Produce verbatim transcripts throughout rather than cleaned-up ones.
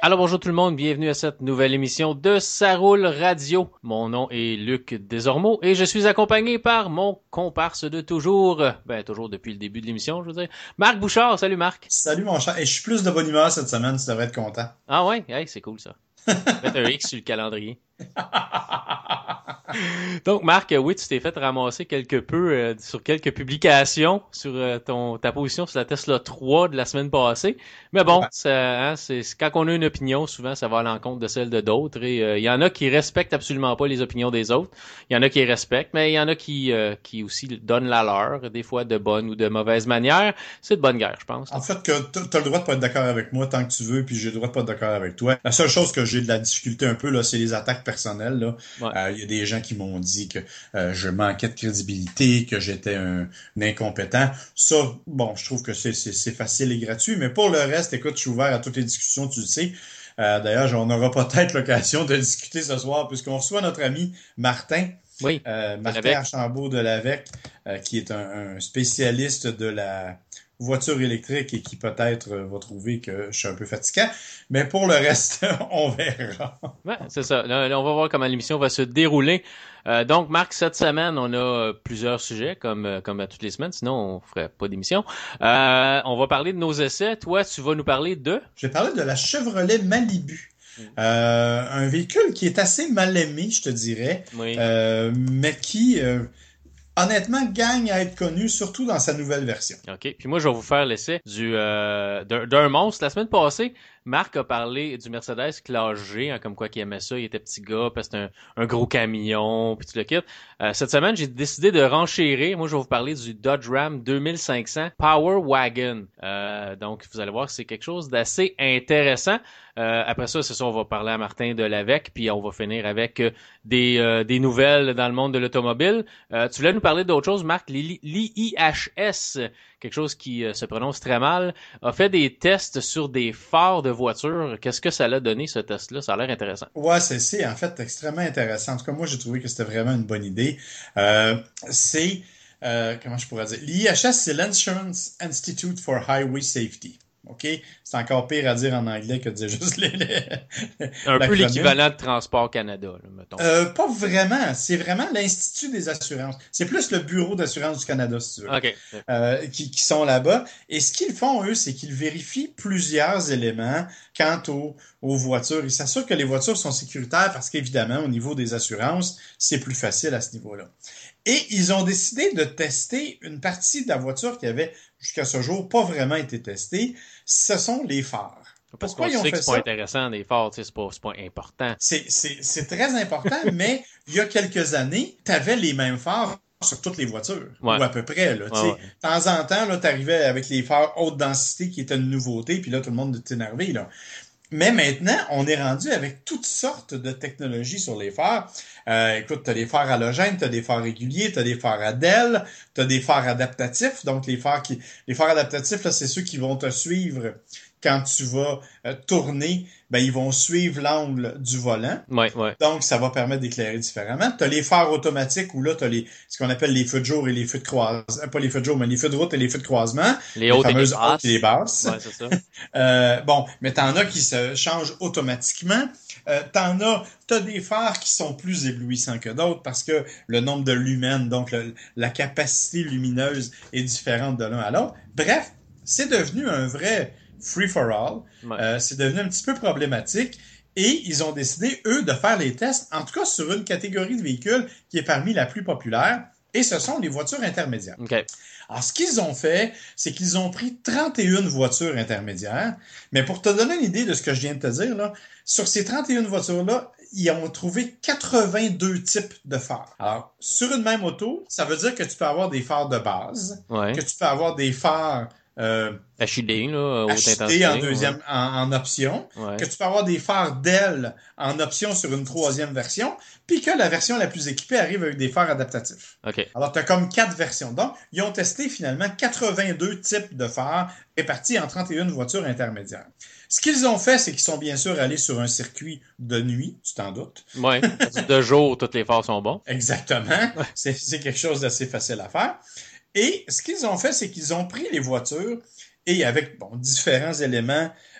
Alors bonjour tout le monde, bienvenue à cette nouvelle émission de Ça roule radio. Mon nom est Luc Desormeaux et je suis accompagné par mon comparse de toujours, ben toujours depuis le début de l'émission, je veux dire, Marc Bouchard. Salut Marc. Salut mon cher. Et je suis plus de bonne humeur cette semaine, tu devrais être content. Ah ouais, hey, c'est cool ça. Mettre un X sur le calendrier. Donc Marc, euh, oui, tu t'es fait ramasser quelque peu euh, sur quelques publications sur euh, ton ta position sur la Tesla trois de la semaine passée. Mais bon, Ouais. ça, hein, c'est c'est- quand on a une opinion, souvent ça va à l'encontre de celle de d'autres. Et euh, il y en a qui respectent absolument pas les opinions des autres. Il y en a qui respectent, mais il y en a qui euh, qui aussi donnent la leur, des fois de bonne ou de mauvaise manière. C'est de bonne guerre, je pense. En Là. fait, que t'as t'as le droit de pas être d'accord avec moi tant que tu veux, puis j'ai le droit de pas être d'accord avec toi. La seule chose que j'ai de la difficulté un peu, là, c'est les attaques personnelles, là. Ouais. Euh, Il y a des gens qui m'ont dit que euh, je manquais de crédibilité, que j'étais un, un incompétent. Ça, bon, je trouve que c'est c'est c'est facile et gratuit, mais pour le reste, écoute, je suis ouvert à toutes les discussions, tu le sais. Euh, d'ailleurs, on aura peut-être l'occasion de discuter ce soir, puisqu'on reçoit notre ami Martin. Oui. Euh, De Martin l'avec. Archambault de l'Avec, euh, qui est un, un spécialiste de la voiture électrique et qui peut-être euh, va trouver que je suis un peu fatigant. Mais pour le reste, on verra. Ouais, c'est ça. Là, là, on va voir comment l'émission va se dérouler. Euh, donc, Marc, cette semaine, on a euh, plusieurs sujets, comme euh, comme à toutes les semaines, sinon on ferait pas d'émission. Euh, on va parler de nos essais. Toi, tu vas nous parler de... Je vais parler de la Chevrolet Malibu. Euh, un véhicule qui est assez mal aimé, je te dirais, Oui. euh, mais qui, euh, honnêtement, gagne à être connu, surtout dans sa nouvelle version. OK. Puis moi, je vais vous faire l'essai du euh, d'un d'un monstre. La semaine passée, Marc a parlé du Mercedes Classe G, hein, comme quoi qu'il aimait ça. Il était petit gars, puis c'était un, un gros camion, puis tu le quittes. Euh, cette semaine, j'ai décidé de renchérir. Moi, je vais vous parler du Dodge Ram deux mille cinq cents Power Wagon. Euh, donc, vous allez voir, c'est quelque chose d'assez intéressant. Euh, après ça, c'est ça, on va parler à Martin de l'Avec, puis on va finir avec euh, des, euh, des nouvelles dans le monde de l'automobile. Euh, tu voulais nous parler d'autre chose, Marc, l'I H S, quelque chose qui euh, se prononce très mal, a fait des tests sur des phares de voitures. Qu'est-ce que ça l'a donné, ce test-là? Ça a l'air intéressant. Ouais, c'est c'est en fait extrêmement intéressant. En tout cas, moi, j'ai trouvé que c'était vraiment une bonne idée. Euh, c'est, euh, comment je pourrais dire, l'I H S, c'est l'Insurance Institute for Highway Safety. OK? C'est encore pire à dire en anglais que de dire juste les- les- Un peu l'acronyme. l'équivalent de Transport Canada, là, mettons. Euh, pas vraiment. C'est vraiment l'Institut des assurances. C'est plus le Bureau d'assurance du Canada, si tu veux, OK. euh, qui, qui sont là-bas. Et ce qu'ils font, eux, c'est qu'ils vérifient plusieurs éléments quant aux, aux voitures. Ils s'assurent que les voitures sont sécuritaires parce qu'évidemment, au niveau des assurances, c'est plus facile à ce niveau-là. Et ils ont décidé de tester une partie de la voiture qui avait, jusqu'à ce jour, pas vraiment été testée. Ce sont les phares. Parce Pourquoi qu'on ils ont sait que fait c'est pas ça? intéressant, des phares, tu sais, c'est pas, c'est pas important. C'est, c'est, c'est très important, mais il y a quelques années, tu avais les mêmes phares sur toutes les voitures, Ouais. ou à peu près. Là, Ouais, tu sais. ouais. De temps en temps, tu arrivais avec les phares haute densité qui étaient une nouveauté, puis là, tout le monde était énervé. Là. Mais maintenant, on est rendu avec toutes sortes de technologies sur les phares. Euh, écoute, tu as des phares halogènes, tu as des phares réguliers, tu as des phares à D E L, tu as des phares adaptatifs. Donc, les phares qui, les phares adaptatifs, là, c'est ceux qui vont te suivre quand tu vas euh, tourner. Ben, ils vont suivre l'angle du volant. Ouais, ouais. Donc, ça va permettre d'éclairer différemment. Tu as les phares automatiques où là, tu as les, ce qu'on appelle les feux de jour et les feux de croisement. Pas les feux de jour, mais les feux de route et les feux de croisement. Les Les hautes et les fameuses hautes et les basses. basses. Ouais, c'est ça. Euh, bon, mais t'en as qui se changent automatiquement. Euh, t'en as, t'as des phares qui sont plus éblouissants que d'autres parce que le nombre de lumens, donc le- la capacité lumineuse est différente de l'un à l'autre. Bref, c'est devenu un vrai free-for-all. Ouais. Euh, c'est devenu un petit peu problématique. Et ils ont décidé, eux, de faire les tests, en tout cas sur une catégorie de véhicules qui est parmi la plus populaire, et ce sont les voitures intermédiaires. OK. Alors, ce qu'ils ont fait, c'est qu'ils ont pris trente et une voitures intermédiaires. Mais pour te donner une idée de ce que je viens de te dire, là, sur ces trente et une voitures-là, ils ont trouvé quatre-vingt-deux types de phares. Alors, sur une même auto, ça veut dire que tu peux avoir des phares de base, Ouais. que tu peux avoir des phares euh, H I D, là, haute H D intensité. en deuxième, en, en option, Ouais. que tu peux avoir des phares D E L en option sur une troisième version, puis que la version la plus équipée arrive avec des phares adaptatifs. OK. Alors, tu as comme quatre versions. Donc, ils ont testé finalement quatre-vingt-deux types de phares répartis en trente et une voitures intermédiaires. Ce qu'ils ont fait, c'est qu'ils sont bien sûr allés sur un circuit de nuit, tu t'en doutes. Ouais. De jour, toutes les phares sont bons. Exactement. C'est, c'est quelque chose d'assez facile à faire. Et ce qu'ils ont fait, c'est qu'ils ont pris les voitures et avec bon, différents éléments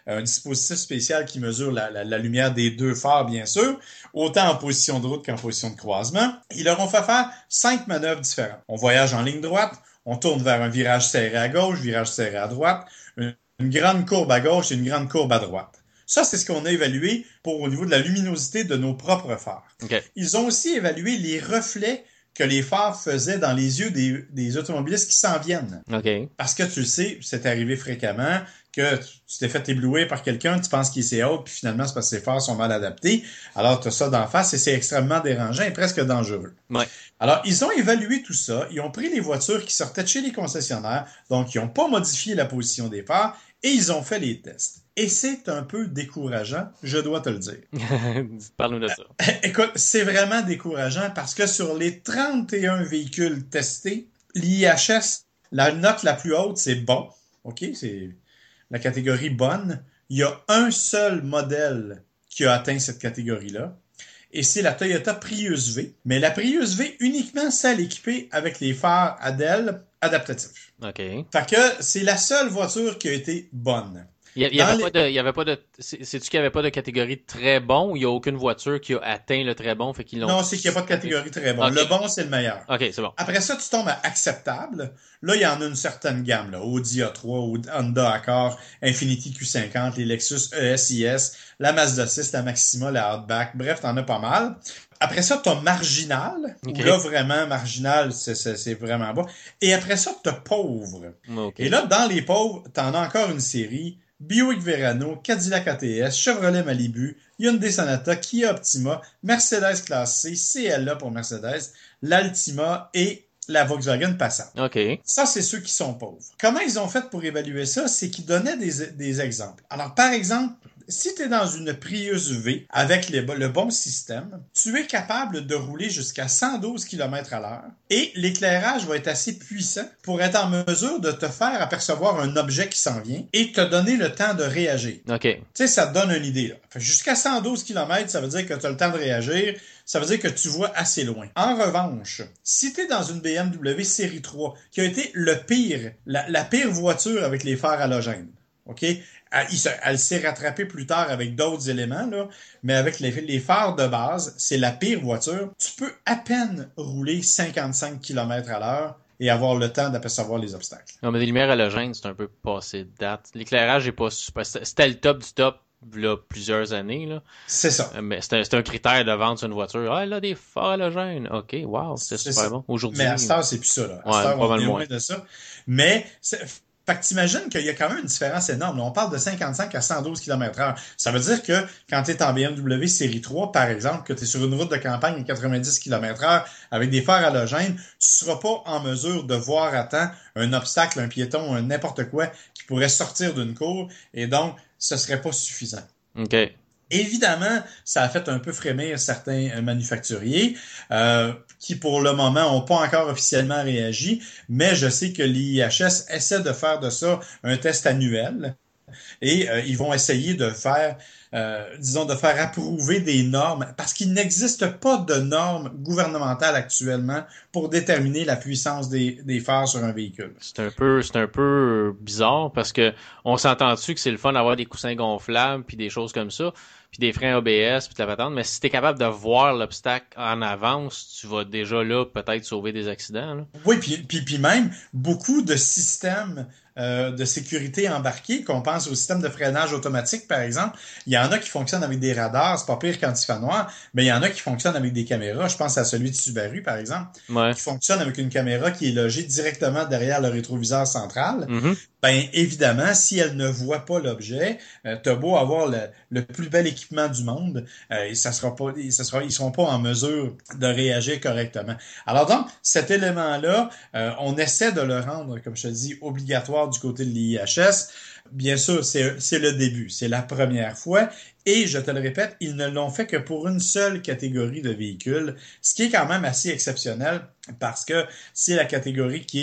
un dispositif spécial qui mesure la, la, la lumière des deux phares, bien sûr, autant en position de route qu'en position de croisement. Ils leur ont fait faire cinq manœuvres différentes. On voyage en ligne droite, on tourne vers un virage serré à gauche, virage serré à droite, une, une grande courbe à gauche et une grande courbe à droite. Ça, c'est ce qu'on a évalué pour au niveau de la luminosité de nos propres phares. Okay. Ils ont aussi évalué les reflets que les phares faisaient dans les yeux des, des automobilistes qui s'en viennent. Okay. Parce que tu le sais, c'est arrivé fréquemment que tu t'es fait éblouir par quelqu'un, tu penses qu'il est haut, puis finalement, c'est parce que ses phares sont mal adaptés. Alors, tu as ça d'en face et c'est extrêmement dérangeant et presque dangereux. Ouais. Alors, ils ont évalué tout ça. Ils ont pris les voitures qui sortaient de chez les concessionnaires, donc ils n'ont pas modifié la position des phares et ils ont fait les tests. Et c'est un peu décourageant, je dois te le dire. Parle-nous de ça. Écoute, c'est vraiment décourageant parce que sur les trente et un véhicules testés, l'I H S, la note la plus haute, c'est bon. OK? C'est la catégorie bonne. Il y a un seul modèle qui a atteint cette catégorie-là. Et c'est la Toyota Prius V. Mais la Prius V, uniquement celle équipée avec les phares A D E L adaptatifs. OK. Fait que c'est la seule voiture qui a été bonne. Il y avait, les... pas de, il y avait pas de, c'est-tu qu'il n'y avait pas de catégorie très bon ou il n'y a aucune voiture qui a atteint le très bon, fait qu'ils l'ont... Non, c'est qu'il n'y a pas de catégorie très bon. Okay. Le bon, c'est le meilleur. OK, c'est bon. Après ça, tu tombes à acceptable. Là, il y en a une certaine gamme, là. Audi A trois, Honda Accord, Infiniti Q cinquante, les Lexus E S I S, la Mazda six, la Maxima, la Outback. Bref, t'en as pas mal. Après ça, t'as marginal. Okay. Où là, vraiment, marginal, c'est, c'est, c'est vraiment bas. Et après ça, t'as pauvre. Okay. Et là, dans les pauvres, t'en as encore une série. Buick Verano, Cadillac A T S, Chevrolet Malibu, Hyundai Sonata, Kia Optima, Mercedes Classe C, C L A pour Mercedes, l'Altima et la Volkswagen Passat. OK. Ça, c'est ceux qui sont pauvres. Comment ils ont fait pour évaluer ça? C'est qu'ils donnaient des, des exemples. Alors, par exemple, si tu es dans une Prius V avec les, le bon système, tu es capable de rouler jusqu'à cent douze kilomètres à l'heure et l'éclairage va être assez puissant pour être en mesure de te faire apercevoir un objet qui s'en vient et te donner le temps de réagir. OK. Tu sais, ça te donne une idée, là. Fait jusqu'à cent douze kilomètres, ça veut dire que tu as le temps de réagir. Ça veut dire que tu vois assez loin. En revanche, si tu es dans une B M W Série trois, qui a été le pire, la, la pire voiture avec les phares halogènes, OK? Elle, elle s'est rattrapée plus tard avec d'autres éléments, là, mais avec les, les phares de base, c'est la pire voiture. Tu peux à peine rouler cinquante-cinq kilomètres à l'heure et avoir le temps d'apercevoir les obstacles. Non, mais des lumières halogènes, c'est un peu passé de date. L'éclairage est pas super... C'était le top du top là, plusieurs années, là. C'est ça. Mais c'est un, c'est un critère de vente sur une voiture. Ah, là, des phares halogènes. OK, wow, c'est super ça. Bon. Aujourd'hui. Mais à cette heure, c'est plus ça, là. À ouais, cette heure, pas on mal est moins. loin de ça. Mais, c'est... Fait que t'imagines qu'il y a quand même une différence énorme. Là, on parle de cinquante-cinq à cent douze kilomètres heure. Ça veut dire que quand tu es en B M W Série trois, par exemple, que tu es sur une route de campagne à quatre-vingt-dix kilomètres heure avec des phares halogènes, tu seras pas en mesure de voir à temps un obstacle, un piéton, un n'importe quoi qui pourrait sortir d'une cour. Et donc, ce serait pas suffisant. OK. Évidemment, ça a fait un peu frémir certains manufacturiers euh, qui, pour le moment, n'ont pas encore officiellement réagi, mais je sais que l'I H S essaie de faire de ça un test annuel et euh, ils vont essayer de faire, euh, disons, de faire approuver des normes parce qu'il n'existe pas de normes gouvernementales actuellement pour déterminer la puissance des, des phares sur un véhicule. C'est un peu, c'est un peu bizarre parce que on s'entend-tu que c'est le fun d'avoir des coussins gonflables puis des choses comme ça, puis des freins A B S puis de la patente, mais si t'es capable de voir l'obstacle en avance, tu vas déjà là peut-être sauver des accidents, là. Oui, puis, puis, puis même beaucoup de systèmes euh, de sécurité embarqués, qu'on pense au système de freinage automatique, par exemple, il y en a qui fonctionnent avec des radars, c'est pas pire quand il fait noir, mais il y en a qui fonctionnent avec des caméras. Je pense à celui de Subaru, par exemple, ouais. qui fonctionne avec une caméra qui est logée directement derrière le rétroviseur central. Mm-hmm. Ben évidemment, si elle ne voit pas l'objet, euh, t'as beau avoir le, le plus bel équipement du monde, euh, et ça sera pas, ça sera, ils seront pas en mesure de réagir correctement. Alors donc, cet élément-là, euh, on essaie de le rendre, comme je te dis, obligatoire du côté de l'I H S. Bien sûr, c'est, c'est le début, c'est la première fois. Et je te le répète, ils ne l'ont fait que pour une seule catégorie de véhicules, ce qui est quand même assez exceptionnel parce que c'est la catégorie qui est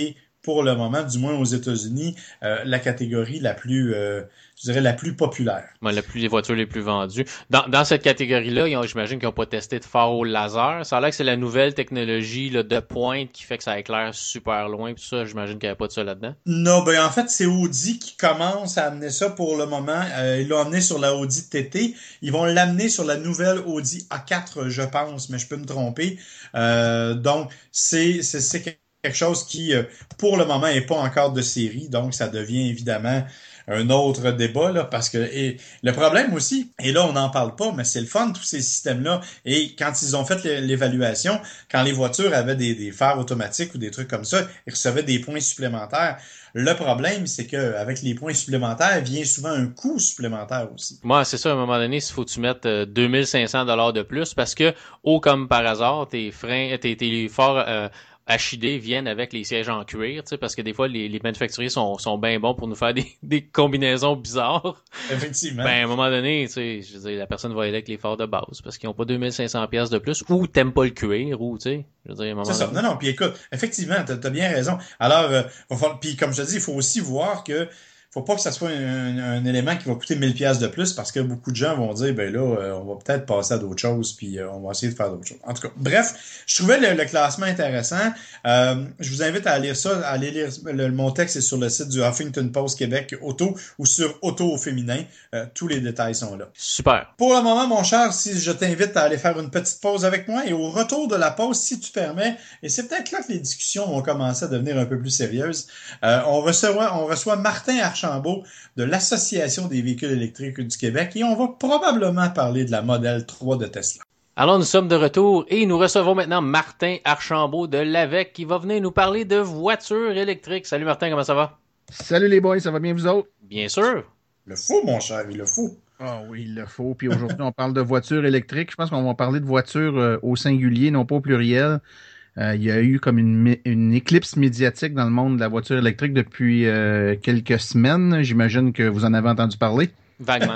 pour le moment, du moins aux États-Unis, euh, la catégorie la plus, euh, je dirais, la plus populaire. Ouais, la plus, les voitures les plus vendues. Dans, dans cette catégorie-là, ils ont, j'imagine qu'ils n'ont pas testé de phare au laser. Ça a l'air que c'est la nouvelle technologie là, de pointe qui fait que ça éclaire super loin. Puis ça, j'imagine qu'il n'y avait pas de ça là-dedans. Non, ben en fait, c'est Audi qui commence à amener ça pour le moment. Euh, ils l'ont amené sur la Audi T T. Ils vont l'amener sur la nouvelle Audi A quatre, je pense, mais je peux me tromper. Euh, donc, c'est, c'est, c'est quelque chose qui, euh, pour le moment, est pas encore de série. Donc, ça devient évidemment un autre débat, là, parce que et le problème aussi, et là on n'en parle pas, mais c'est le fun, tous ces systèmes-là, et quand ils ont fait l'évaluation, quand les voitures avaient des, des phares automatiques ou des trucs comme ça, ils recevaient des points supplémentaires. Le problème, c'est que avec les points supplémentaires, vient souvent un coût supplémentaire aussi. Moi, c'est ça, à un moment donné, il faut que tu mettes euh, deux mille cinq cents dollars de plus, parce que, oh, comme par hasard, tes freins, tes, tes phares euh, H I D viennent avec les sièges en cuir, tu sais, parce que des fois, les, les manufacturiers sont, sont bien bons pour nous faire des, des combinaisons bizarres. Effectivement. Ben, à un moment donné, tu sais, je veux dire, la personne va aller avec les phares de base, parce qu'ils n'ont pas deux mille cinq cents pièces de plus, ou t'aimes pas le cuir, ou, tu sais, je veux dire, à un moment C'est ça. donné. Non, non, puis écoute, effectivement, t'as, t'as bien raison. Alors, euh, va falloir- puis comme je te dis, il faut aussi voir que faut pas que ça soit un, un élément qui va coûter mille pièces de plus parce que beaucoup de gens vont dire ben là euh, on va peut-être passer à d'autres choses puis euh, on va essayer de faire d'autres choses. En tout cas, bref, je trouvais le, le classement intéressant. Euh, je vous invite à lire ça, à aller lire le, mon texte est sur le site du Huffington Post Québec Auto ou sur Auto au féminin. Euh, tous les détails sont là. Super. Pour le moment, mon cher, si je t'invite à aller faire une petite pause avec moi et au retour de la pause, si tu permets, et c'est peut-être là que les discussions vont commencer à devenir un peu plus sérieuses, euh, on reçoit, on reçoit Martin Archambault de l'Association des véhicules électriques du Québec et on va probablement parler de la Model trois de Tesla. Alors, nous sommes de retour et nous recevons maintenant Martin Archambault de l'Avec qui va venir nous parler de voitures électriques. Salut Martin, comment ça va? Salut les boys, ça va bien vous autres? Bien sûr. Le faut, mon cher, il le faut. Ah oh oui, il le faut. Puis aujourd'hui, on parle de voitures électriques. Je pense qu'on va parler de voitures euh, au singulier, non pas au pluriel. Euh, il y a eu comme une, une éclipse médiatique dans le monde de la voiture électrique depuis euh, quelques semaines. J'imagine que vous en avez entendu parler. Vaguement.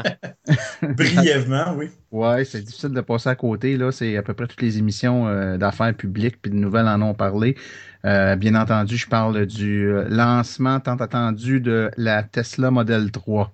Brièvement, oui. Ouais, c'est difficile de passer à côté. Là, c'est à peu près toutes les émissions euh, d'affaires publiques puis de nouvelles en ont parlé. Euh, bien entendu, je parle du lancement tant attendu de la Tesla Model trois.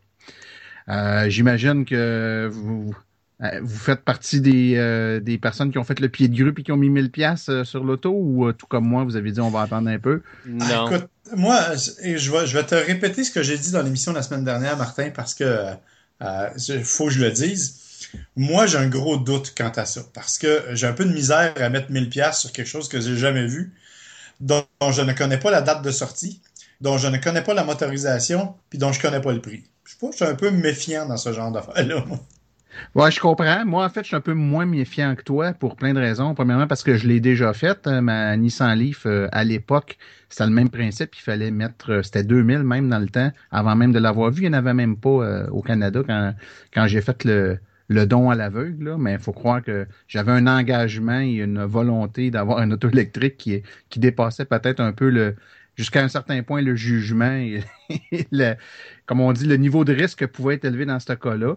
Euh, j'imagine que vous, vous faites partie des, euh, des personnes qui ont fait le pied de grue et qui ont mis mille piastres sur l'auto ou euh, tout comme moi, vous avez dit on va attendre un peu? Non. Ah, écoute, moi, je vais, je vais te répéter ce que j'ai dit dans l'émission la semaine dernière, Martin, parce que euh, il faut que je le dise. Moi, j'ai un gros doute quant à ça, parce que j'ai un peu de misère à mettre mille piastres sur quelque chose que j'ai jamais vu, dont, dont je ne connais pas la date de sortie, dont je ne connais pas la motorisation, puis dont je connais pas le prix. Je sais pas, je suis un peu méfiant dans ce genre d'affaires-là. Ouais, je comprends. Moi, en fait, je suis un peu moins méfiant que toi pour plein de raisons. Premièrement, parce que je l'ai déjà fait. Ma Nissan Leaf, euh, à l'époque, c'était le même principe. Il fallait mettre, euh, c'était deux mille même dans le temps, avant même de l'avoir vu. Il n'y en avait même pas euh, au Canada quand, quand j'ai fait le, le don à l'aveugle. Là. Mais il faut croire que j'avais un engagement et une volonté d'avoir un auto électrique qui, qui dépassait peut-être un peu le jusqu'à un certain point le jugement et, et le, comme on dit, le niveau de risque pouvait être élevé dans ce cas-là.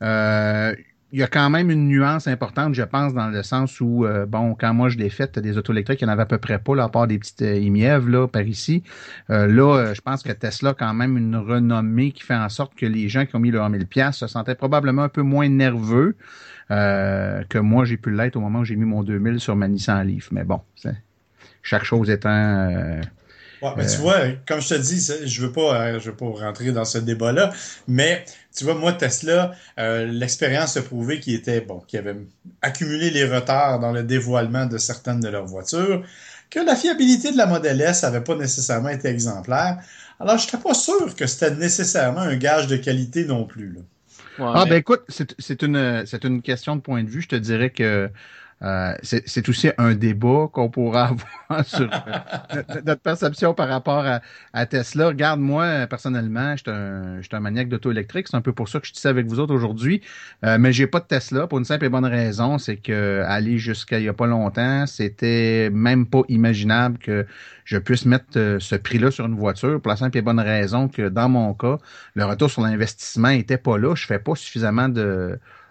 Euh, il y a quand même une nuance importante, je pense, dans le sens où, euh, bon, quand moi je l'ai fait, des autos électriques, il n'y en avait à peu près pas, là, à part des petites euh, émièvres, là, par ici. Euh, là, euh, je pense que Tesla a quand même une renommée qui fait en sorte que les gens qui ont mis leur mille piastres se sentaient probablement un peu moins nerveux euh, que moi, j'ai pu l'être au moment où j'ai mis mon deux mille sur ma Nissan Leaf. Mais bon, c'est, chaque chose étant... Euh, Ouais, mais euh... tu vois, comme je te dis, je veux pas, je veux pas rentrer dans ce débat-là, mais tu vois, moi, Tesla, euh, l'expérience a prouvé qu'ils étaient, bon, qu'ils avaient accumulé les retards dans le dévoilement de certaines de leurs voitures, que la fiabilité de la Model S avait pas nécessairement été exemplaire. Alors, je n'étais pas sûr que c'était nécessairement un gage de qualité non plus, là. Ouais, ah, mais... ben écoute, c'est, c'est une, c'est une question de point de vue. Je te dirais que Euh, c'est, c'est aussi un débat qu'on pourra avoir sur euh, notre perception par rapport à, à Tesla. Regarde, moi, personnellement, je suis un, un maniaque d'auto électrique. C'est un peu pour ça que je suis ici avec vous autres aujourd'hui. Euh, mais j'ai pas de Tesla pour une simple et bonne raison. C'est que aller jusqu'à il y a pas longtemps, c'était même pas imaginable que je puisse mettre euh, ce prix-là sur une voiture pour la simple et bonne raison que dans mon cas, le retour sur l'investissement était pas là. Je fais pas suffisamment de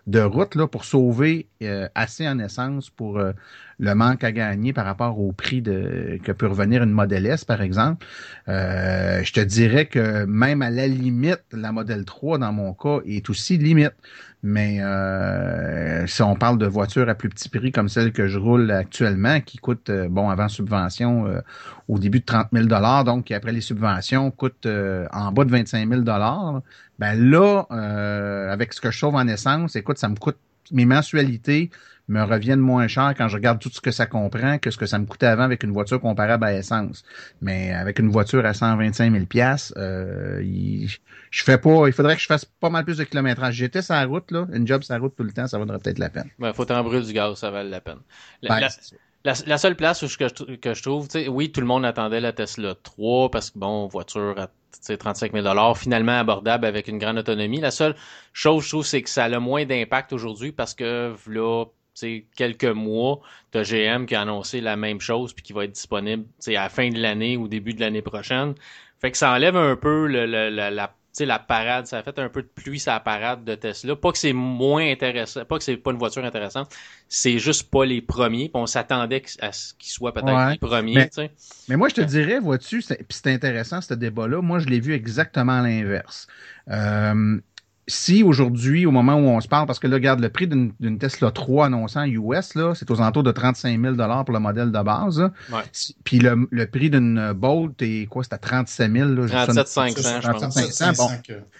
de route là, pour sauver euh, assez en essence pour euh, le manque à gagner par rapport au prix de que peut revenir une Model S, par exemple. Euh, je te dirais que même à la limite, la Model trois, dans mon cas, est aussi limite. Mais euh, si on parle de voitures à plus petit prix comme celle que je roule actuellement, qui coûte, euh, bon, avant subvention, euh, au début de trente mille dollars, donc qui après les subventions coûte euh, en bas de vingt-cinq mille dollars, ben là, euh, avec ce que je sauve en essence, écoute, ça me coûte, mes mensualités me reviennent moins cher quand je regarde tout ce que ça comprend que ce que ça me coûtait avant avec une voiture comparable à essence. Mais avec une voiture à cent vingt-cinq mille dollars, euh, il, je fais pas, il faudrait que je fasse pas mal plus de kilométrage. J'étais sur la route, là, une job sur la route tout le temps, ça vaudrait peut-être la peine. Ben, faut t'en brûler du gaz, ça vaut la peine. La, Ben, la, la, la seule place où je, que, je, que je trouve, tu sais, oui, tout le monde attendait la Tesla trois parce que, bon, voiture à trente-cinq mille dollars, finalement abordable avec une grande autonomie. La seule chose, je trouve, c'est que ça a le moins d'impact aujourd'hui parce que, là, t'sais, quelques mois, t'as G M qui a annoncé la même chose puis qui va être disponible à la fin de l'année ou début de l'année prochaine. Fait que ça enlève un peu le, le, la, la, la parade, ça a fait un peu de pluie sur la parade de Tesla. Pas que c'est moins intéressant, pas que c'est pas une voiture intéressante, c'est juste pas les premiers. Puis on s'attendait à ce qu'ils soient peut-être ouais, les premiers. Mais, t'sais. mais moi, je te dirais, vois-tu, c'est, puis c'est intéressant ce débat-là, moi je l'ai vu exactement à l'inverse. Euh, Si aujourd'hui, au moment où on se parle, parce que là, regarde, le prix d'une, d'une Tesla trois annoncée en U S, là, c'est aux alentours de trente-cinq mille dollars pour le modèle de base. Là. Ouais. Si, puis le, le prix d'une Bolt est quoi? C'est à trente-sept mille. Là, trente-sept cinq cents, je pense. trente-sept cinq cents. Bon.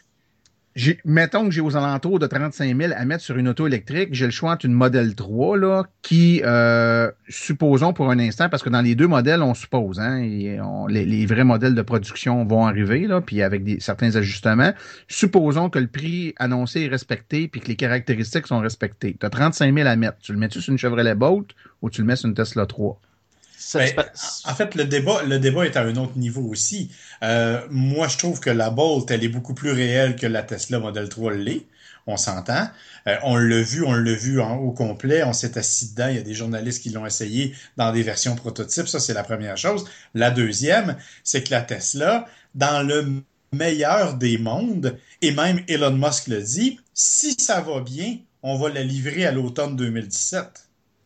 J'ai, mettons que j'ai aux alentours de trente-cinq mille à mettre sur une auto électrique, j'ai le choix entre une Model trois là, qui, euh, supposons pour un instant, parce que dans les deux modèles, on suppose, hein, et on, les, les vrais modèles de production vont arriver, là, puis avec des, certains ajustements. Supposons que le prix annoncé est respecté puis que les caractéristiques sont respectées. Tu as trente-cinq mille à mettre. Tu le mets-tu sur une Chevrolet Bolt ou tu le mets sur une Tesla trois? Ben, en fait, le débat, le débat est à un autre niveau aussi. Euh, moi, je trouve que la Bolt, elle est beaucoup plus réelle que la Tesla Model trois l'est. On s'entend. Euh, on l'a vu, on l'a vu en, au complet. On s'est assis dedans. Il y a des journalistes qui l'ont essayé dans des versions prototypes. Ça, c'est la première chose. La deuxième, c'est que la Tesla, dans le meilleur des mondes, et même Elon Musk le dit, si ça va bien, on va la livrer à l'automne deux mille dix-sept.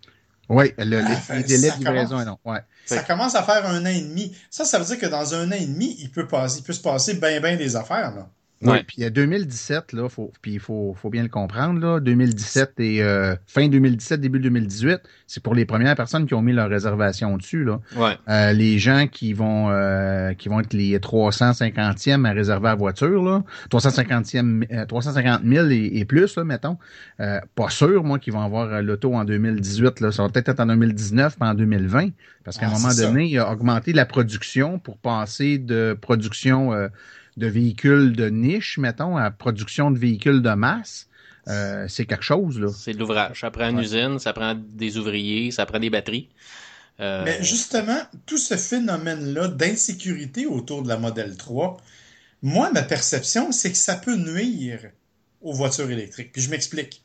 Oui, le, Ah, les, fait, les délais ça de livraison commence, est long. Ouais. ça Fait, commence à faire un an et demi. Ça, ça veut dire que dans un an et demi, il peut passer, il peut se passer bien, bien des affaires, là. Oui, ouais. puis il y a deux mille dix-sept, là, faut, puis il faut, faut bien le comprendre, là, deux mille dix-sept et euh, fin deux mille dix-sept, début deux mille dix-huit, c'est pour les premières personnes qui ont mis leur réservation dessus, là. Ouais. Euh, les gens qui vont euh, qui vont être les trois cent cinquantième à réserver la voiture, là, trois cent cinquantième, euh, trois cent cinquante mille et, et plus, là, mettons. Euh, pas sûr, moi, qu'ils vont avoir euh, l'auto en deux mille dix-huit, là. Ça va peut-être être en deux mille dix-neuf, pas en deux mille vingt, parce qu'à Ah, un moment c'est donné, ça. il a augmenté la production pour passer de production euh, de véhicules de niche, mettons, à production de véhicules de masse. Euh, c'est quelque chose, là. C'est de l'ouvrage. Ça prend une Ouais. usine, ça prend des ouvriers, ça prend des batteries. Euh, Mais justement, tout ce phénomène-là d'insécurité autour de la Model trois, moi, ma perception, c'est que ça peut nuire aux voitures électriques. Puis je m'explique.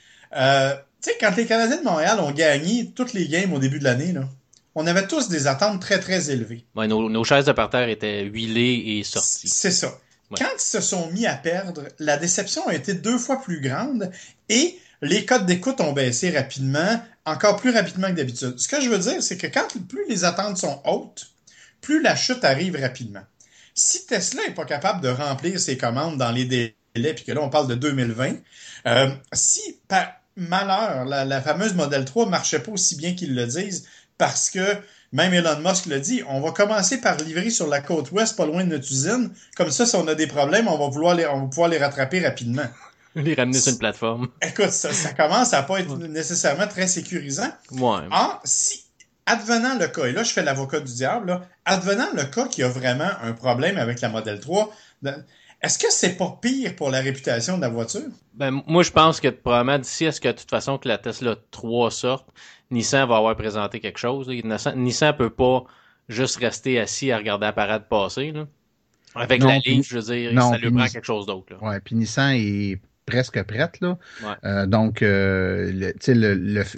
Euh, tu sais, quand les Canadiens de Montréal ont gagné toutes les games au début de l'année, là, on avait tous des attentes très, très élevées. ouais, nos, nos chaises de parterre étaient huilées et sorties. C'est ça. Ouais. Quand ils se sont mis à perdre, la déception a été deux fois plus grande et les codes d'écoute ont baissé rapidement, encore plus rapidement que d'habitude. Ce que je veux dire, c'est que quand plus les attentes sont hautes, plus la chute arrive rapidement. Si Tesla n'est pas capable de remplir ses commandes dans les délais, puis que là on parle de deux mille vingt, euh, si par malheur la, la fameuse Model trois marchait pas aussi bien qu'ils le disent, parce que même Elon Musk le dit, on va commencer par livrer sur la côte ouest, pas loin de notre usine. Comme ça, si on a des problèmes, on va, vouloir les, on va pouvoir les rattraper rapidement. Les ramener sur une plateforme. Écoute, ça, ça commence à pas être nécessairement très sécurisant. Ouais. Or, si, advenant le cas, et là je fais l'avocat du diable, là, advenant le cas qu'il y a vraiment un problème avec la Model trois, est-ce que c'est pas pire pour la réputation de la voiture? Ben, moi, je pense que probablement d'ici à ce que de toute façon que la Tesla trois sorte, Nissan va avoir présenté quelque chose. Là. Nissan, Nissan peut pas juste rester assis à regarder la parade passer. Là. Avec Non, la puis- Leaf, je veux dire, non, ça lui puis prend Nis- quelque chose d'autre. Là. Ouais, puis Nissan est presque prête, là. Ouais. Euh, donc, euh, le, tu sais, le, le,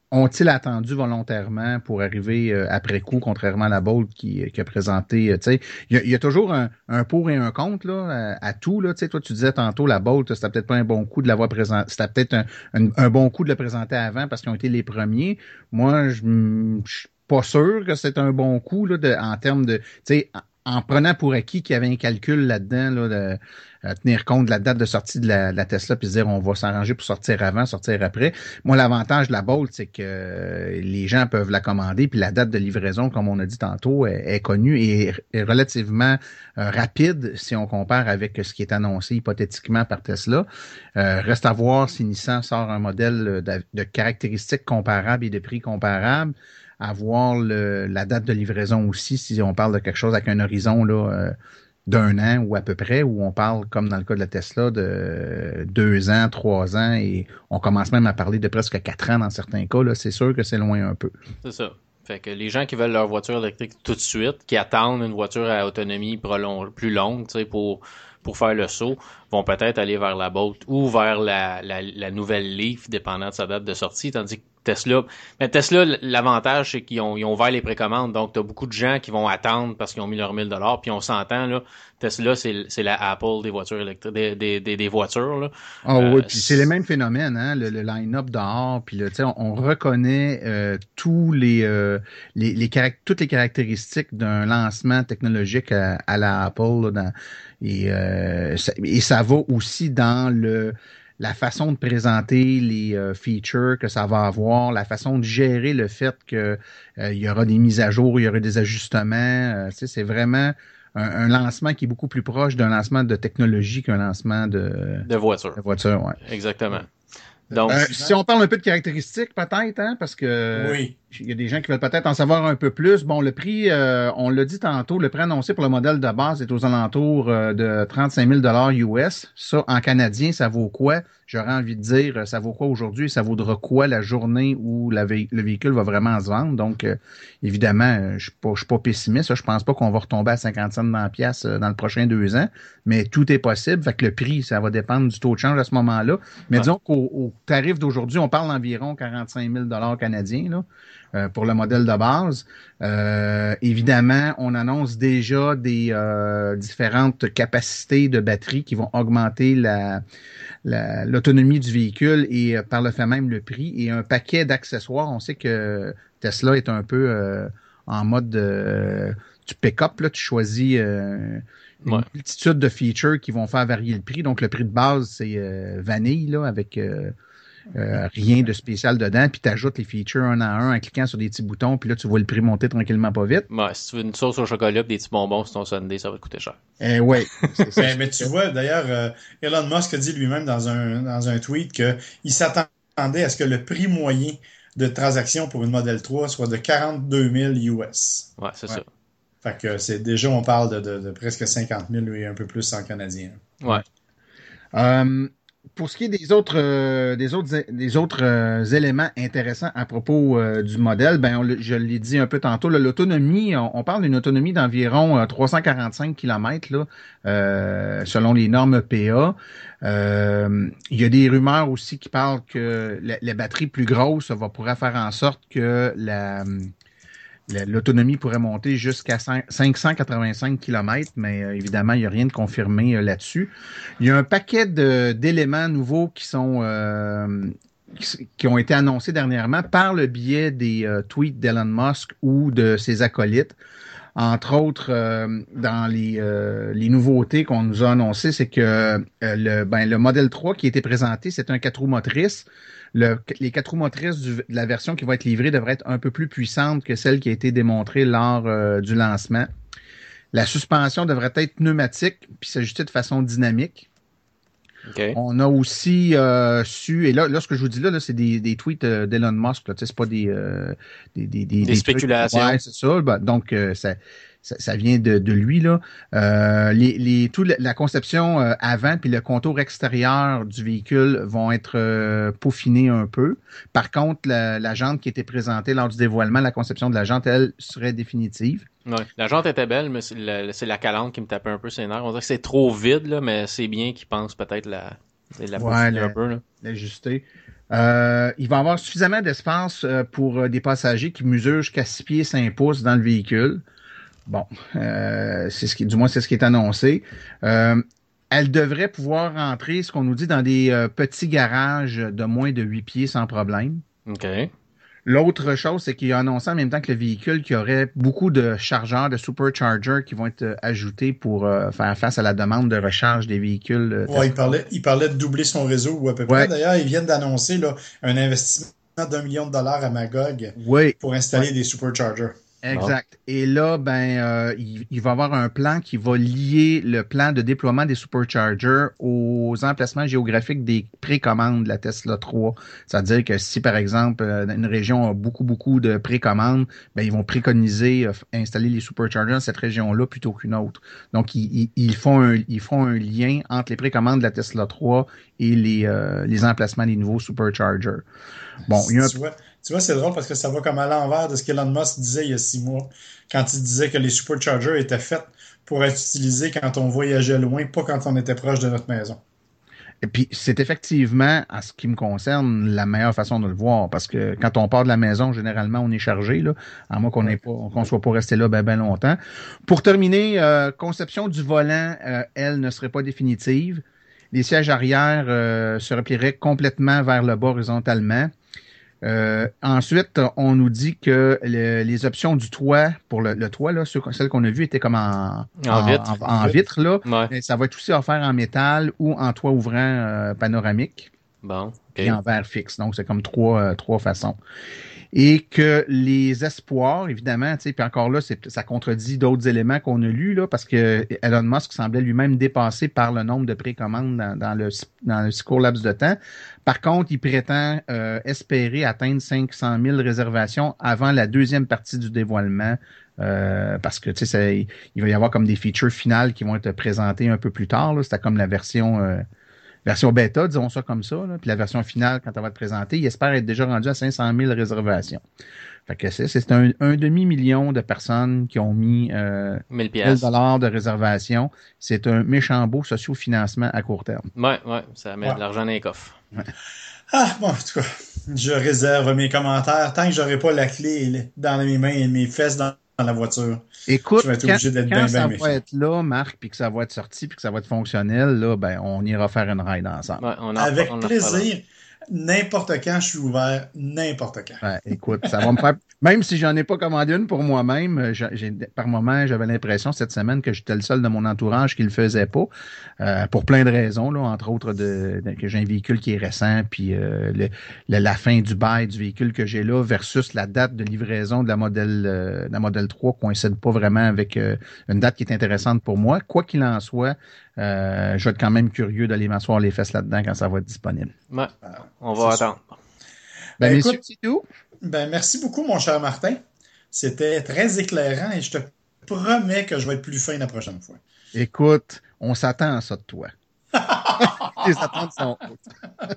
ont-ils attendu volontairement pour arriver euh, après coup, contrairement à la Bolt qui, qui a présenté, euh, tu sais, il y a, y a toujours un, un pour et un contre là, à, à tout. Là, tu sais, toi, tu disais tantôt, la Bolt, c'était peut-être pas un bon coup de l'avoir présenté, c'était peut-être un, un, un bon coup de le présenter avant parce qu'ils ont été les premiers. Moi, je suis pas sûr que c'est un bon coup là, de, en termes de, tu sais, en prenant pour acquis qu'il y avait un calcul là-dedans, là, de euh, tenir compte de la date de sortie de la, de la Tesla, puis se dire on va s'arranger pour sortir avant, sortir après. Moi, l'avantage de la Bolt, c'est que euh, les gens peuvent la commander, puis la date de livraison, comme on a dit tantôt, est, est connue et est relativement euh, rapide si on compare avec ce qui est annoncé hypothétiquement par Tesla. Euh, reste à voir si Nissan sort un modèle de, de caractéristiques comparables et de prix comparables. À voir le, la date de livraison aussi, si on parle de quelque chose avec un horizon là, euh, d'un an ou à peu près, où on parle, comme dans le cas de la Tesla, de deux ans, trois ans, et on commence même à parler de presque quatre ans dans certains cas. Là, c'est sûr que c'est loin un peu. C'est ça. Fait que les gens qui veulent leur voiture électrique tout de suite, qui attendent une voiture à autonomie prolong- plus longue, tu sais, pour pour faire le saut, vont peut-être aller vers la Bolt ou vers la, la, la nouvelle Leaf, dépendant de sa date de sortie, tandis que Tesla, mais Tesla, l'avantage, c'est qu'ils ont, ils ont ouvert les précommandes, donc t'as beaucoup de gens qui vont attendre parce qu'ils ont mis leurs mille dollars, puis on s'entend, là, Tesla, c'est, c'est la Apple des voitures électriques, des, des, des, des voitures, là. Ah oh, euh, oui, puis c'est les mêmes phénomènes, hein, le, le line-up dehors, puis tu sais, on, on reconnaît euh, tous les, euh, les, les caract- toutes les caractéristiques d'un lancement technologique à, à la Apple, là, dans, et, euh, ça, et ça va aussi dans le la façon de présenter les euh, features que ça va avoir, la façon de gérer le fait que euh, il y aura des mises à jour, il y aura des ajustements. Euh, tu sais, c'est vraiment un, un lancement qui est beaucoup plus proche d'un lancement de technologie qu'un lancement de, de voiture. de voiture. Ouais. Exactement. Donc, euh, si on parle un peu de caractéristiques, peut-être, hein, parce que oui. il y a des gens qui veulent peut-être en savoir un peu plus. Bon, le prix, euh, on l'a dit tantôt, le prix annoncé pour le modèle de base est aux alentours euh, de trente-cinq mille dollars U S. Ça, en canadien, ça vaut quoi? J'aurais envie de dire, ça vaut quoi aujourd'hui? Ça vaudra quoi la journée où la vé- le véhicule va vraiment se vendre? Donc, euh, évidemment, euh, je suis pas, je suis pas pessimiste. Je pense pas qu'on va retomber à cinquante cents dans la pièce euh, dans le prochain deux ans, mais tout est possible. Fait que le prix, ça va dépendre du taux de change à ce moment-là. Mais ouais. disons qu'au au tarif d'aujourd'hui, on parle d'environ quarante-cinq mille dollars canadiens, là. Euh, pour le modèle de base. Euh, évidemment, on annonce déjà des euh, différentes capacités de batterie qui vont augmenter la, la, l'autonomie du véhicule et euh, par le fait même le prix et un paquet d'accessoires. On sait que Tesla est un peu euh, en mode euh, du pick-up. Là, tu choisis euh, une ouais. multitude de features qui vont faire varier le prix. Donc, le prix de base, c'est euh, vanille là, avec... Euh, Euh, rien de spécial dedans, puis tu ajoutes les features un à un en cliquant sur des petits boutons, puis là, tu vois le prix monter tranquillement pas vite. Ouais, si tu veux une sauce au chocolat et des petits bonbons sur ton sundae, ça va te coûter cher. Eh ouais. C'est ça, mais, mais tu vois, d'ailleurs, euh, Elon Musk a dit lui-même dans un, dans un tweet qu'il s'attendait à ce que le prix moyen de transaction pour une Model trois soit de quarante-deux mille U S. Ouais, c'est ouais. ça. Fait que c'est déjà, on parle de, de, de presque cinquante mille et un peu plus en canadien. Ouais. Euh, pour ce qui est des autres euh, des autres des autres euh, éléments intéressants à propos euh, du modèle, ben on, je l'ai dit un peu tantôt, là, l'autonomie, on, on parle d'une autonomie d'environ euh, trois cent quarante-cinq kilomètres là, euh, selon les normes P A. Euh, il y a des rumeurs aussi qui parlent que la, la batterie plus grosse va pourrait faire en sorte que la l'autonomie pourrait monter jusqu'à cinq cent quatre-vingt-cinq kilomètres, mais euh, évidemment, il n'y a rien de confirmé euh, là-dessus. Il y a un paquet de, d'éléments nouveaux qui sont euh, qui, qui ont été annoncés dernièrement par le biais des euh, tweets d'Elon Musk ou de ses acolytes. Entre autres, euh, dans les, euh, les nouveautés qu'on nous a annoncées, c'est que euh, le, ben, le Model trois qui a été présenté, c'est un quatre roues motrices. Le, les quatre roues motrices du, de la version qui va être livrée devraient être un peu plus puissantes que celle qui a été démontrée lors euh, du lancement. La suspension devrait être pneumatique puis s'ajuster de façon dynamique. Okay. On a aussi euh, su, et là, là, ce que je vous dis là, là c'est des, des tweets euh, d'Elon Musk, là, c'est pas des, euh, des, des, des, des, des spéculations. Trucs. Ouais, c'est ça. Ben, donc, euh, ça, ça, ça vient de, de lui, là. Euh, les, les, tout la, la conception euh, avant puis le contour extérieur du véhicule vont être euh, peaufinés un peu. Par contre, la, la jante qui était présentée lors du dévoilement, la conception de la jante, elle, serait définitive. Ouais. La jante était belle, mais c'est la, c'est la calandre qui me tapait un peu ses nerfs. On dirait que c'est trop vide, là, mais c'est bien qu'ils pensent peut-être la, la ouais, peaufiner un peu. Là. L'ajuster. Euh, il va y avoir suffisamment d'espace euh, pour euh, des passagers qui mesurent jusqu'à six pieds cinq pouces dans le véhicule. Bon, euh, c'est ce qui, du moins, c'est ce qui est annoncé. Euh, elle devrait pouvoir rentrer, ce qu'on nous dit, dans des euh, petits garages de moins de huit pieds sans problème. OK. L'autre chose, c'est qu'il a annoncé en même temps que le véhicule qu'il y aurait beaucoup de chargeurs, de superchargers qui vont être euh, ajoutés pour euh, faire face à la demande de recharge des véhicules. Euh, ouais, il parlait, il parlait de doubler son réseau ou à peu près. ouais. D'ailleurs, ils viennent d'annoncer là, un investissement d'un million de dollars à Magog Oui. pour installer Ouais. des superchargers. Exact. Et là, ben, euh, il, il va y avoir un plan qui va lier le plan de déploiement des superchargers aux emplacements géographiques des précommandes de la Tesla trois. C'est-à-dire que si, par exemple, une région a beaucoup, beaucoup de précommandes, ben, ils vont préconiser euh, installer les superchargers dans cette région-là plutôt qu'une autre. Donc, ils, ils, ils, font un, ils font un lien entre les précommandes de la Tesla trois et les, euh, les emplacements des nouveaux superchargers. Bon, il y a un... Tu vois, tu vois, c'est drôle parce que ça va comme à l'envers de ce qu'Elon Musk disait il y a six mois, quand il disait que les superchargers étaient faits pour être utilisés quand on voyageait loin, pas quand on était proche de notre maison. Et puis, c'est effectivement, à ce qui me concerne, la meilleure façon de le voir, parce que quand on part de la maison, généralement, on est chargé, là, à moins qu'on n'ait pas, qu'on soit pas resté là ben, ben longtemps. Pour terminer, euh, conception du volant, euh, elle ne serait pas définitive. Les sièges arrière euh, se replieraient complètement vers le bas horizontalement. Euh, ensuite, on nous dit que le, les options du toit, pour le, le toit, là, ceux, celles qu'on a vues étaient comme en, En en vitre. en, en vitre, là. Ouais. Mais ça va être aussi offert en métal ou en toit ouvrant euh, panoramique Bon, OK. et en verre fixe. Donc, c'est comme trois, euh, trois façons. Et que les espoirs, évidemment, tu sais, puis encore là, c'est, ça contredit d'autres éléments qu'on a lus, là, parce que Elon Musk semblait lui-même dépassé par le nombre de précommandes dans, dans, le, dans le si court laps de temps. Par contre, il prétend euh, espérer atteindre cinq cent mille réservations avant la deuxième partie du dévoilement, euh, parce que, tu sais, il va y avoir comme des features finales qui vont être présentées un peu plus tard, là. C'était comme la version... Euh, version bêta, disons ça comme ça, là. Puis la version finale, quand elle va être présentée, il espère être déjà rendu à cinq cent mille réservations. Fait que c'est, c'est un, un demi-million de personnes qui ont mis euh, mille dollars de réservation. C'est un méchant beau socio-financement à court terme. Ouais, ouais, ça met Ouais. de l'argent dans les coffres. Ouais. Ah, bon, en tout cas, je réserve mes commentaires tant que j'aurai pas la clé dans mes mains et mes fesses dans, dans la voiture. Écoute, Je vais être quand, obligé d'être quand bien, ça bien va méfiant. être là, Marc, puis que ça va être sorti, puis que ça va être fonctionnel, là, ben, on ira faire une ride ensemble. Ouais, on en, Avec on en plaisir, n'importe quand, je suis ouvert, n'importe quand. Ouais, écoute, ça va me faire. Même si j'en ai pas commandé une pour moi-même, j'ai, j'ai- par moment, j'avais l'impression cette semaine que j'étais le seul de mon entourage qui le faisait pas, euh, pour plein de raisons, là, entre autres de, de- que j'ai un véhicule qui est récent, puis euh, le, le- la fin du bail du véhicule que j'ai là versus la date de livraison de la modèle, euh, de la modèle trois coïncide pas vraiment avec euh, une date qui est intéressante pour moi. Quoi qu'il en soit, euh, je vais être quand même curieux d'aller m'asseoir les fesses là-dedans quand ça va être disponible. Ouais, on va C'est attendre. Ben, Ben, messieurs, écoute, c'est tout. ben, merci beaucoup, mon cher Martin. C'était très éclairant et je te promets que je vais être plus fin la prochaine fois. Écoute, on s'attend à ça de toi. Les attentes sont hautes.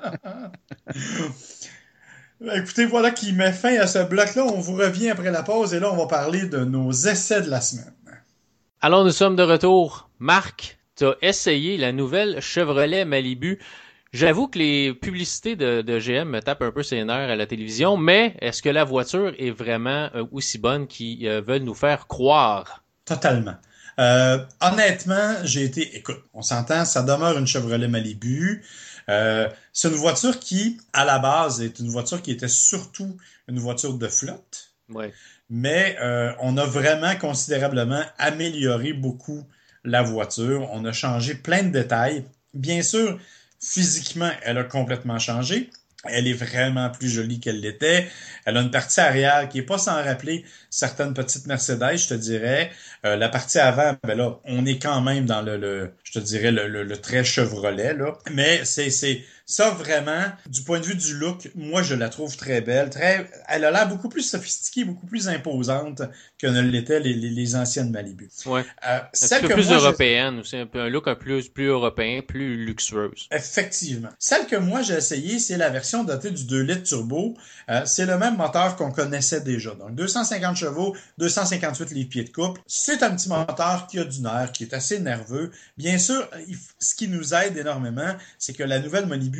Écoutez, voilà qui met fin à ce bloc-là. On vous revient après la pause et là, on va parler de nos essais de la semaine. Alors, nous sommes de retour. Marc, tu as essayé la nouvelle Chevrolet Malibu. J'avoue que les publicités de, de G M me tapent un peu ses nerfs à la télévision, mais est-ce que la voiture est vraiment euh, aussi bonne qu'ils euh, veulent nous faire croire? Totalement. Euh, honnêtement, j'ai été... Écoute, on s'entend, ça demeure une Chevrolet Malibu. Euh, c'est une voiture qui, à la base, est une voiture qui était surtout une voiture de flotte. Ouais. Mais euh, on a vraiment considérablement amélioré beaucoup la voiture. On a changé plein de détails. Bien sûr, physiquement, elle a complètement changé. Elle est vraiment plus jolie qu'elle l'était. Elle a une partie arrière qui est pas sans rappeler certaines petites Mercedes, je te dirais. Euh, la partie avant, ben là, on est quand même dans le, le je te dirais, le, le, le très Chevrolet, là. Mais c'est, c'est, ça vraiment, du point de vue du look, moi, je la trouve très belle. Très, elle a l'air beaucoup plus sophistiquée, beaucoup plus imposante que ne l'étaient les, les, les anciennes Malibu. Ouais. Euh, Un celle peu que plus moi, je- européenne aussi, un peu un look un peu plus, plus européen, plus luxueuse. Effectivement. Celle que moi j'ai essayée, c'est la version dotée du deux litres turbo. Euh, c'est le même moteur qu'on connaissait déjà. Donc deux cent cinquante chevaux, deux cent cinquante-huit livres-pieds de couple. C'est un petit moteur qui a du nerf, qui est assez nerveux. Bien sûr, il f- ce qui nous aide énormément, c'est que la nouvelle Malibu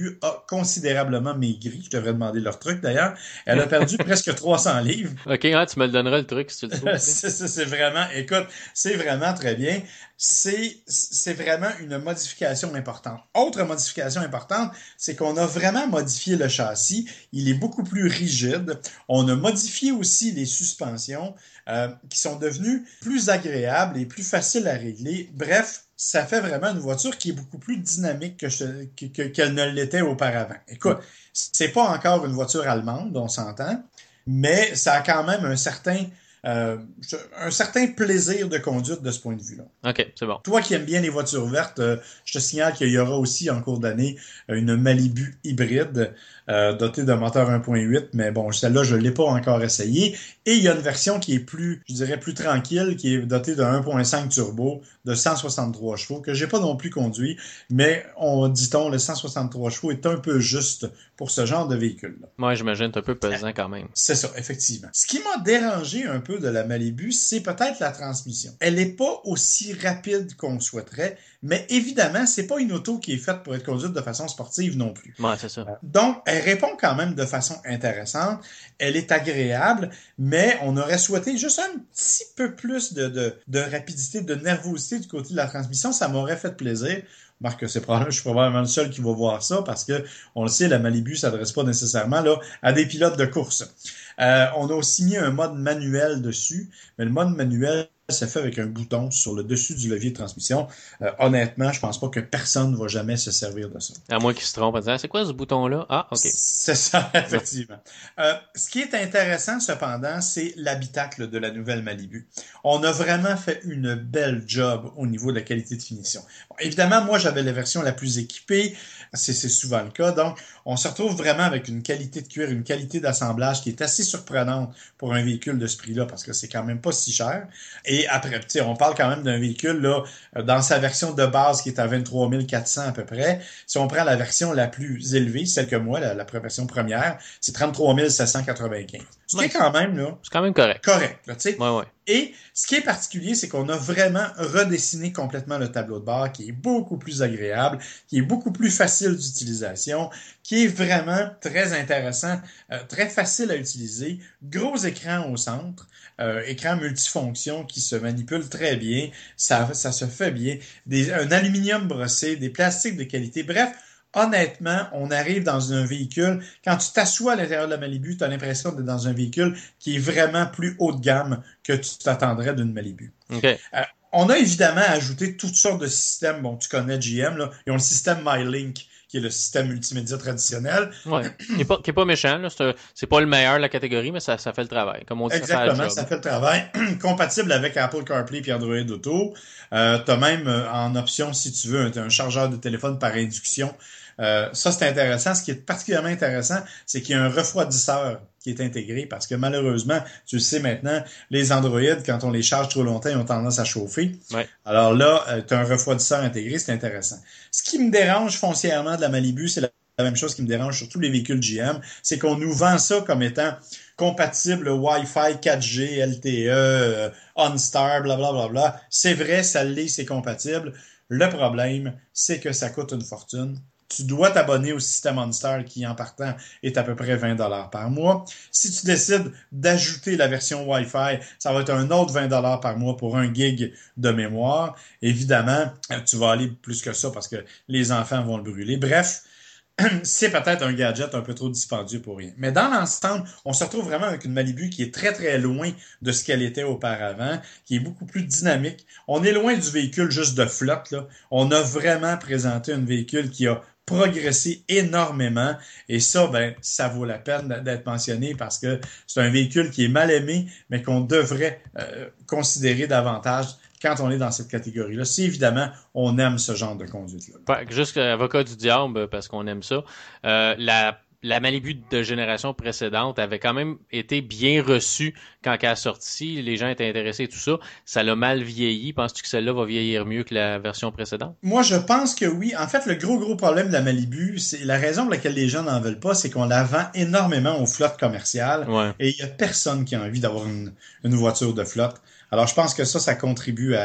Malibu a considérablement maigri. Je devrais demander leur truc d'ailleurs. Elle a perdu presque trois cents livres. OK, hein, tu me le donneras le truc si tu le trouves. c'est, c'est, c'est vraiment, écoute, c'est vraiment très bien. C'est, c'est vraiment une modification importante. Autre modification importante, c'est qu'on a vraiment modifié le châssis. Il est beaucoup plus rigide. On a modifié aussi les suspensions euh, qui sont devenues plus agréables et plus faciles à régler. Bref, ça fait vraiment une voiture qui est beaucoup plus dynamique que je, que, que, qu'elle ne l'était auparavant. Écoute, c'est pas encore une voiture allemande, on s'entend, mais ça a quand même un certain Euh, un certain plaisir de conduite de ce point de vue-là. OK, c'est bon. Toi qui aimes bien les voitures vertes, euh, je te signale qu'il y aura aussi en cours d'année une Malibu hybride euh, dotée d'un moteur un point huit, mais bon, celle-là, je ne l'ai pas encore essayée. Et il y a une version qui est plus, je dirais, plus tranquille, qui est dotée d'un un point cinq turbo de cent soixante-trois chevaux, que j'ai pas non plus conduit, mais on dit-on, le cent soixante-trois chevaux est un peu juste pour ce genre de véhicule-là. Moi, j'imagine c'est un peu pesant quand même. C'est ça, effectivement. Ce qui m'a dérangé un peu de la Malibu, c'est peut-être la transmission. Elle n'est pas aussi rapide qu'on souhaiterait, mais évidemment, c'est pas une auto qui est faite pour être conduite de façon sportive non plus. Ouais, c'est ça. Donc, elle répond quand même de façon intéressante. Elle est agréable, mais on aurait souhaité juste un petit peu plus de, de, de rapidité, de nervosité du côté de la transmission. Ça m'aurait fait plaisir. Marc, c'est probablement, je suis probablement le seul qui va voir ça parce que, on le sait, la Malibu s'adresse pas nécessairement là à des pilotes de course. Euh, on a aussi mis un mode manuel dessus, mais le mode manuel, ça fait avec un bouton sur le dessus du levier de transmission. Euh, honnêtement, je pense pas que personne va jamais se servir de ça. À moins qu'ils se trompent en disant, c'est quoi ce bouton-là? Ah, OK. C'est ça, effectivement. Euh, ce qui est intéressant, cependant, c'est l'habitacle de la nouvelle Malibu. On a vraiment fait une belle job au niveau de la qualité de finition. Bon, évidemment, moi, j'avais la version la plus équipée. C'est, c'est souvent le cas. Donc, on se retrouve vraiment avec une qualité de cuir, une qualité d'assemblage qui est assez surprenante pour un véhicule de ce prix-là parce que c'est quand même pas si cher. Et après, tu sais, on parle quand même d'un véhicule là dans sa version de base qui est à vingt-trois mille quatre cents à peu près. Si on prend la version la plus élevée, celle que moi, la, la version première, c'est trente-trois mille sept cent quatre-vingt-quinze. Ce qui est quand même là, c'est quand même correct. Correct, là, tu sais. Ouais, ouais. Et ce qui est particulier, c'est qu'on a vraiment redessiné complètement le tableau de bord, qui est beaucoup plus agréable, qui est beaucoup plus facile d'utilisation, qui est vraiment très intéressant, euh, très facile à utiliser. Gros écran au centre, euh, écran multifonction qui se manipule très bien, ça, ça se fait bien. Des, un aluminium brossé, des plastiques de qualité, bref. Honnêtement, on arrive dans un véhicule, quand tu t'assois à l'intérieur de la Malibu, tu as l'impression d'être dans un véhicule qui est vraiment plus haut de gamme que tu t'attendrais d'une Malibu. Okay. Euh, on a évidemment ajouté toutes sortes de systèmes. Bon, tu connais G M, là. Ils ont le système MyLink, qui est le système multimédia traditionnel. Ouais. Qui est pas, qui est pas méchant, là. C'est, c'est pas le meilleur de la catégorie, mais ça, ça fait le travail. Comme on dit, exactement, ça fait, ça fait le travail. Compatible avec Apple CarPlay et Android Auto. Euh, tu as même euh, en option, si tu veux, un, un chargeur de téléphone par induction. Euh, ça, c'est intéressant. Ce qui est particulièrement intéressant, c'est qu'il y a un refroidisseur qui est intégré parce que malheureusement, tu le sais maintenant, les Android, quand on les charge trop longtemps, ils ont tendance à chauffer. Ouais. Alors là, euh, tu as un refroidisseur intégré, c'est intéressant. Ce qui me dérange foncièrement de la Malibu, c'est la, la même chose qui me dérange sur tous les véhicules G M, c'est qu'on nous vend ça comme étant compatible Wi-Fi quatre G, L T E, euh, OnStar, blablabla. Bla, bla, bla. C'est vrai, ça l'est, c'est compatible. Le problème, c'est que ça coûte une fortune. Tu dois t'abonner au système OnStar qui, en partant, est à peu près vingt dollars par mois. Si tu décides d'ajouter la version Wi-Fi, ça va être un autre vingt dollars par mois pour un gig de mémoire. Évidemment, tu vas aller plus que ça parce que les enfants vont le brûler. Bref, c'est peut-être un gadget un peu trop dispendieux pour rien. Mais dans l'ensemble, on se retrouve vraiment avec une Malibu qui est très, très loin de ce qu'elle était auparavant, qui est beaucoup plus dynamique. On est loin du véhicule juste de flotte, là. On a vraiment présenté un véhicule qui a progressé énormément et ça, ben, ça vaut la peine d'être mentionné parce que c'est un véhicule qui est mal aimé, mais qu'on devrait euh, considérer davantage quand on est dans cette catégorie-là. Si évidemment, on aime ce genre de conduite-là. Juste avocat du diable, parce qu'on aime ça, euh, la La Malibu de génération précédente avait quand même été bien reçue quand elle a sorti. Les gens étaient intéressés et tout ça. Ça l'a mal vieilli. Penses-tu que celle-là va vieillir mieux que la version précédente? Moi, je pense que oui. En fait, le gros, gros problème de la Malibu, c'est la raison pour laquelle les gens n'en veulent pas, c'est qu'on la vend énormément aux flottes commerciales. Ouais. Et il y a personne qui a envie d'avoir une, une voiture de flotte. Alors, je pense que ça, ça contribue à,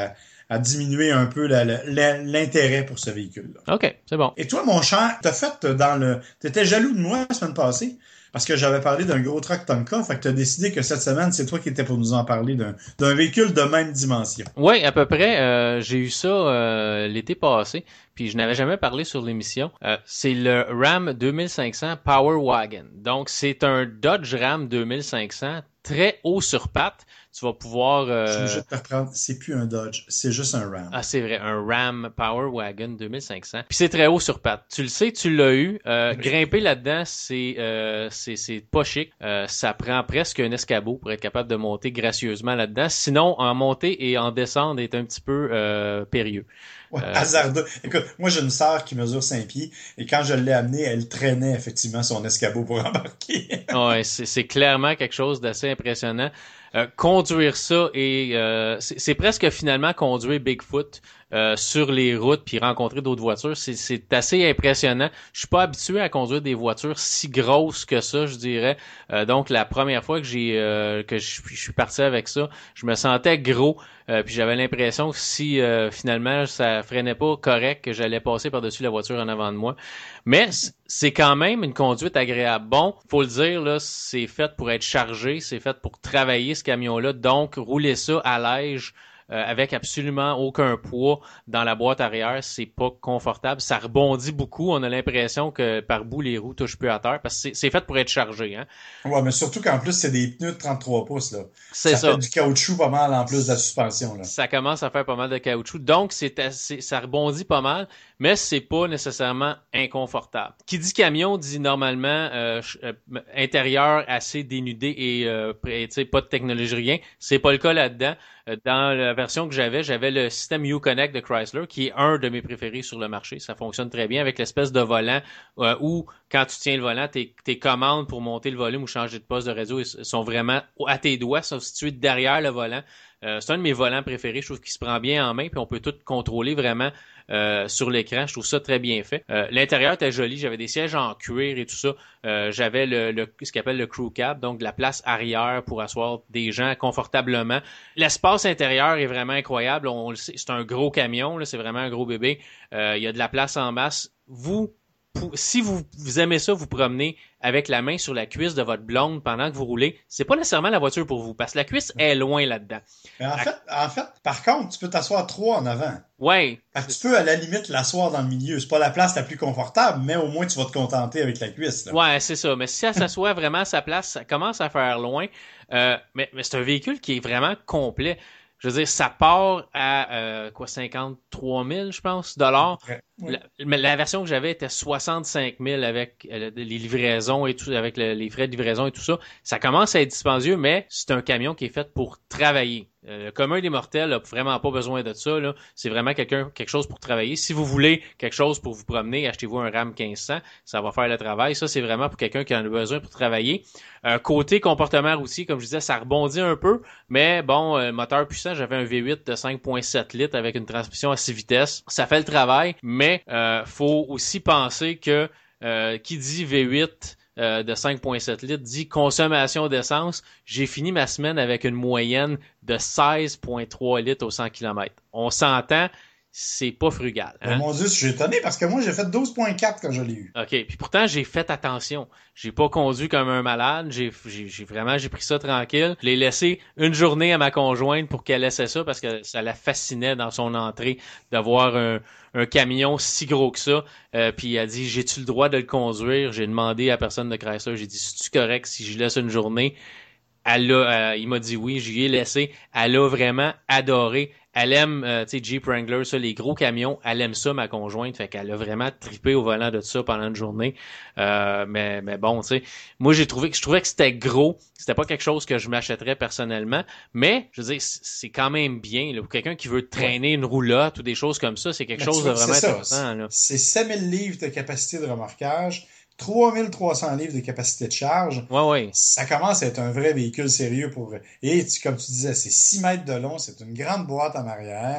à diminuer un peu la, la, l'intérêt pour ce véhicule-là. OK, c'est bon. Et toi, mon cher, t'as fait dans le... T'étais jaloux de moi la semaine passée parce que j'avais parlé d'un gros truck Tonka, fait que t'as décidé que cette semaine, c'est toi qui étais pour nous en parler d'un, d'un véhicule de même dimension. Oui, à peu près. Euh, j'ai eu ça euh, l'été passé, puis je n'avais jamais parlé sur l'émission. Euh, c'est le Ram deux mille cinq cents Power Wagon. Donc, c'est un Dodge Ram deux mille cinq cents très haut sur pattes. Tu vas pouvoir... Euh... Je suis obligé de te reprendre. C'est plus un Dodge, c'est juste un Ram. Ah, c'est vrai, un Ram Power Wagon deux mille cinq cents. Puis c'est très haut sur pattes. Tu le sais, tu l'as eu. Euh, oui. Grimper là-dedans, c'est euh, c'est c'est pas chic. Euh, ça prend presque un escabeau pour être capable de monter gracieusement là-dedans. Sinon, en montée et en descendre est un petit peu euh, périlleux. Ouais, euh, hasardeux. Écoute, moi j'ai une sœur qui mesure cinq pieds et quand je l'ai amenée, elle traînait effectivement son escabeau pour embarquer. Ouais, c'est, c'est clairement quelque chose d'assez impressionnant. Euh, conduire ça et euh, c'est, c'est presque finalement conduire Bigfoot euh, sur les routes puis rencontrer d'autres voitures, c'est, c'est assez impressionnant. Je suis pas habitué à conduire des voitures si grosses que ça, je dirais. Euh, donc la première fois que j'ai euh, que je, je suis parti avec ça, je me sentais gros. Euh, puis j'avais l'impression que si euh, finalement ça freinait pas correct, que j'allais passer par-dessus la voiture en avant de moi. Mais c'est quand même une conduite agréable. Bon, faut le dire, là, c'est fait pour être chargé, c'est fait pour travailler ce camion-là. Donc, rouler ça à l'âge euh, avec absolument aucun poids dans la boîte arrière, c'est pas confortable. Ça rebondit beaucoup. On a l'impression que par bout, les roues touchent plus à terre parce que c'est, c'est fait pour être chargé. Hein? Ouais, mais surtout qu'en plus, c'est des pneus de trente-trois pouces. Là. C'est ça. ça. fait du caoutchouc pas mal en plus de la suspension. Là. Ça commence à faire pas mal de caoutchouc. Donc, c'est assez, ça rebondit pas mal, mais c'est pas nécessairement inconfortable. Qui dit camion dit normalement euh, euh, intérieur assez dénudé et euh, tu sais, pas de technologie, rien. C'est pas le cas là-dedans. Dans la version que j'avais, j'avais le système Uconnect de Chrysler, qui est un de mes préférés sur le marché. Ça fonctionne très bien avec l'espèce de volant euh, où, quand tu tiens le volant, tes, tes commandes pour monter le volume ou changer de poste de réseau sont vraiment à tes doigts, sont situées derrière le volant. Euh, c'est un de mes volants préférés. Je trouve qu'il se prend bien en main, puis on peut tout contrôler vraiment euh, sur l'écran. Je trouve ça très bien fait. Euh, l'intérieur était joli. J'avais des sièges en cuir et tout ça. Euh, j'avais le, le ce qu'on appelle le crew cab, donc de la place arrière pour asseoir des gens confortablement. L'espace intérieur est vraiment incroyable. On le sait, c'est un gros camion, là, c'est vraiment un gros bébé. Euh, il y a de la place en masse. Vous Si vous, vous aimez ça, vous promenez avec la main sur la cuisse de votre blonde pendant que vous roulez, c'est pas nécessairement la voiture pour vous, parce que la cuisse est loin là-dedans. Mais en, la... fait, en fait, par contre, tu peux t'asseoir trois en avant. Ouais. Fait que tu peux, à la limite, l'asseoir dans le milieu. C'est pas la place la plus confortable, mais au moins, tu vas te contenter avec la cuisse. Là. Ouais, c'est ça. Mais si elle s'assoit vraiment à sa place, ça commence à faire loin. Euh, mais, mais c'est un véhicule qui est vraiment complet. Je veux dire, ça part à euh, quoi cinquante-trois mille, je pense, dollars. Ouais, ouais. La, mais la version que j'avais était soixante-cinq mille avec euh, les livraisons et tout, avec le, les frais de livraison et tout ça. Ça commence à être dispendieux, mais c'est un camion qui est fait pour travailler. Euh, le commun des mortels n'a vraiment pas besoin de ça. Là. C'est vraiment quelqu'un, quelque chose pour travailler. Si vous voulez quelque chose pour vous promener, achetez-vous un Ram quinze cents. Ça va faire le travail. Ça, c'est vraiment pour quelqu'un qui en a besoin pour travailler. Euh, côté comportement routier, comme je disais, ça rebondit un peu. Mais bon, euh, moteur puissant, j'avais un V huit de cinq virgule sept litres avec une transmission à six vitesses. Ça fait le travail, mais euh, faut aussi penser que euh, qui dit V huit euh, de cinq virgule sept litres dit consommation d'essence. J'ai fini ma semaine avec une moyenne de seize virgule trois litres au cent kilomètres. On s'entend, c'est pas frugal. Hein? Oh mon Dieu, je suis étonné parce que moi, j'ai fait douze virgule quatre quand je l'ai eu. OK. Puis pourtant, j'ai fait attention. J'ai pas conduit comme un malade. J'ai, j'ai, j'ai vraiment, j'ai pris ça tranquille. Je l'ai laissé une journée à ma conjointe pour qu'elle essaie ça parce que ça la fascinait dans son entrée d'avoir un, un camion si gros que ça. Euh, puis elle a dit, j'ai-tu le droit de le conduire? J'ai demandé à la personne de Chrysler. J'ai dit, c'est-tu correct si je laisse une journée? Elle a, euh, il m'a dit oui, j'y ai laissé. Elle a vraiment adoré. Elle aime, euh, tu sais, Jeep Wrangler, ça, les gros camions. Elle aime ça, ma conjointe. Fait qu'elle a vraiment trippé au volant de ça pendant une journée. Euh, mais, mais bon, tu sais, moi, j'ai trouvé que je trouvais que c'était gros. C'était pas quelque chose que je m'achèterais personnellement. Mais, je veux dire, c'est quand même bien, là. Pour quelqu'un qui veut traîner une roulotte ou des choses comme ça, c'est quelque mais chose de vraiment intéressant, là. C'est sept mille livres de capacité de remorquage. trois mille trois cents livres de capacité de charge. Ouais, ouais. Ça commence à être un vrai véhicule sérieux pour vrai. Et tu, comme tu disais, c'est six mètres de long, c'est une grande boîte en arrière.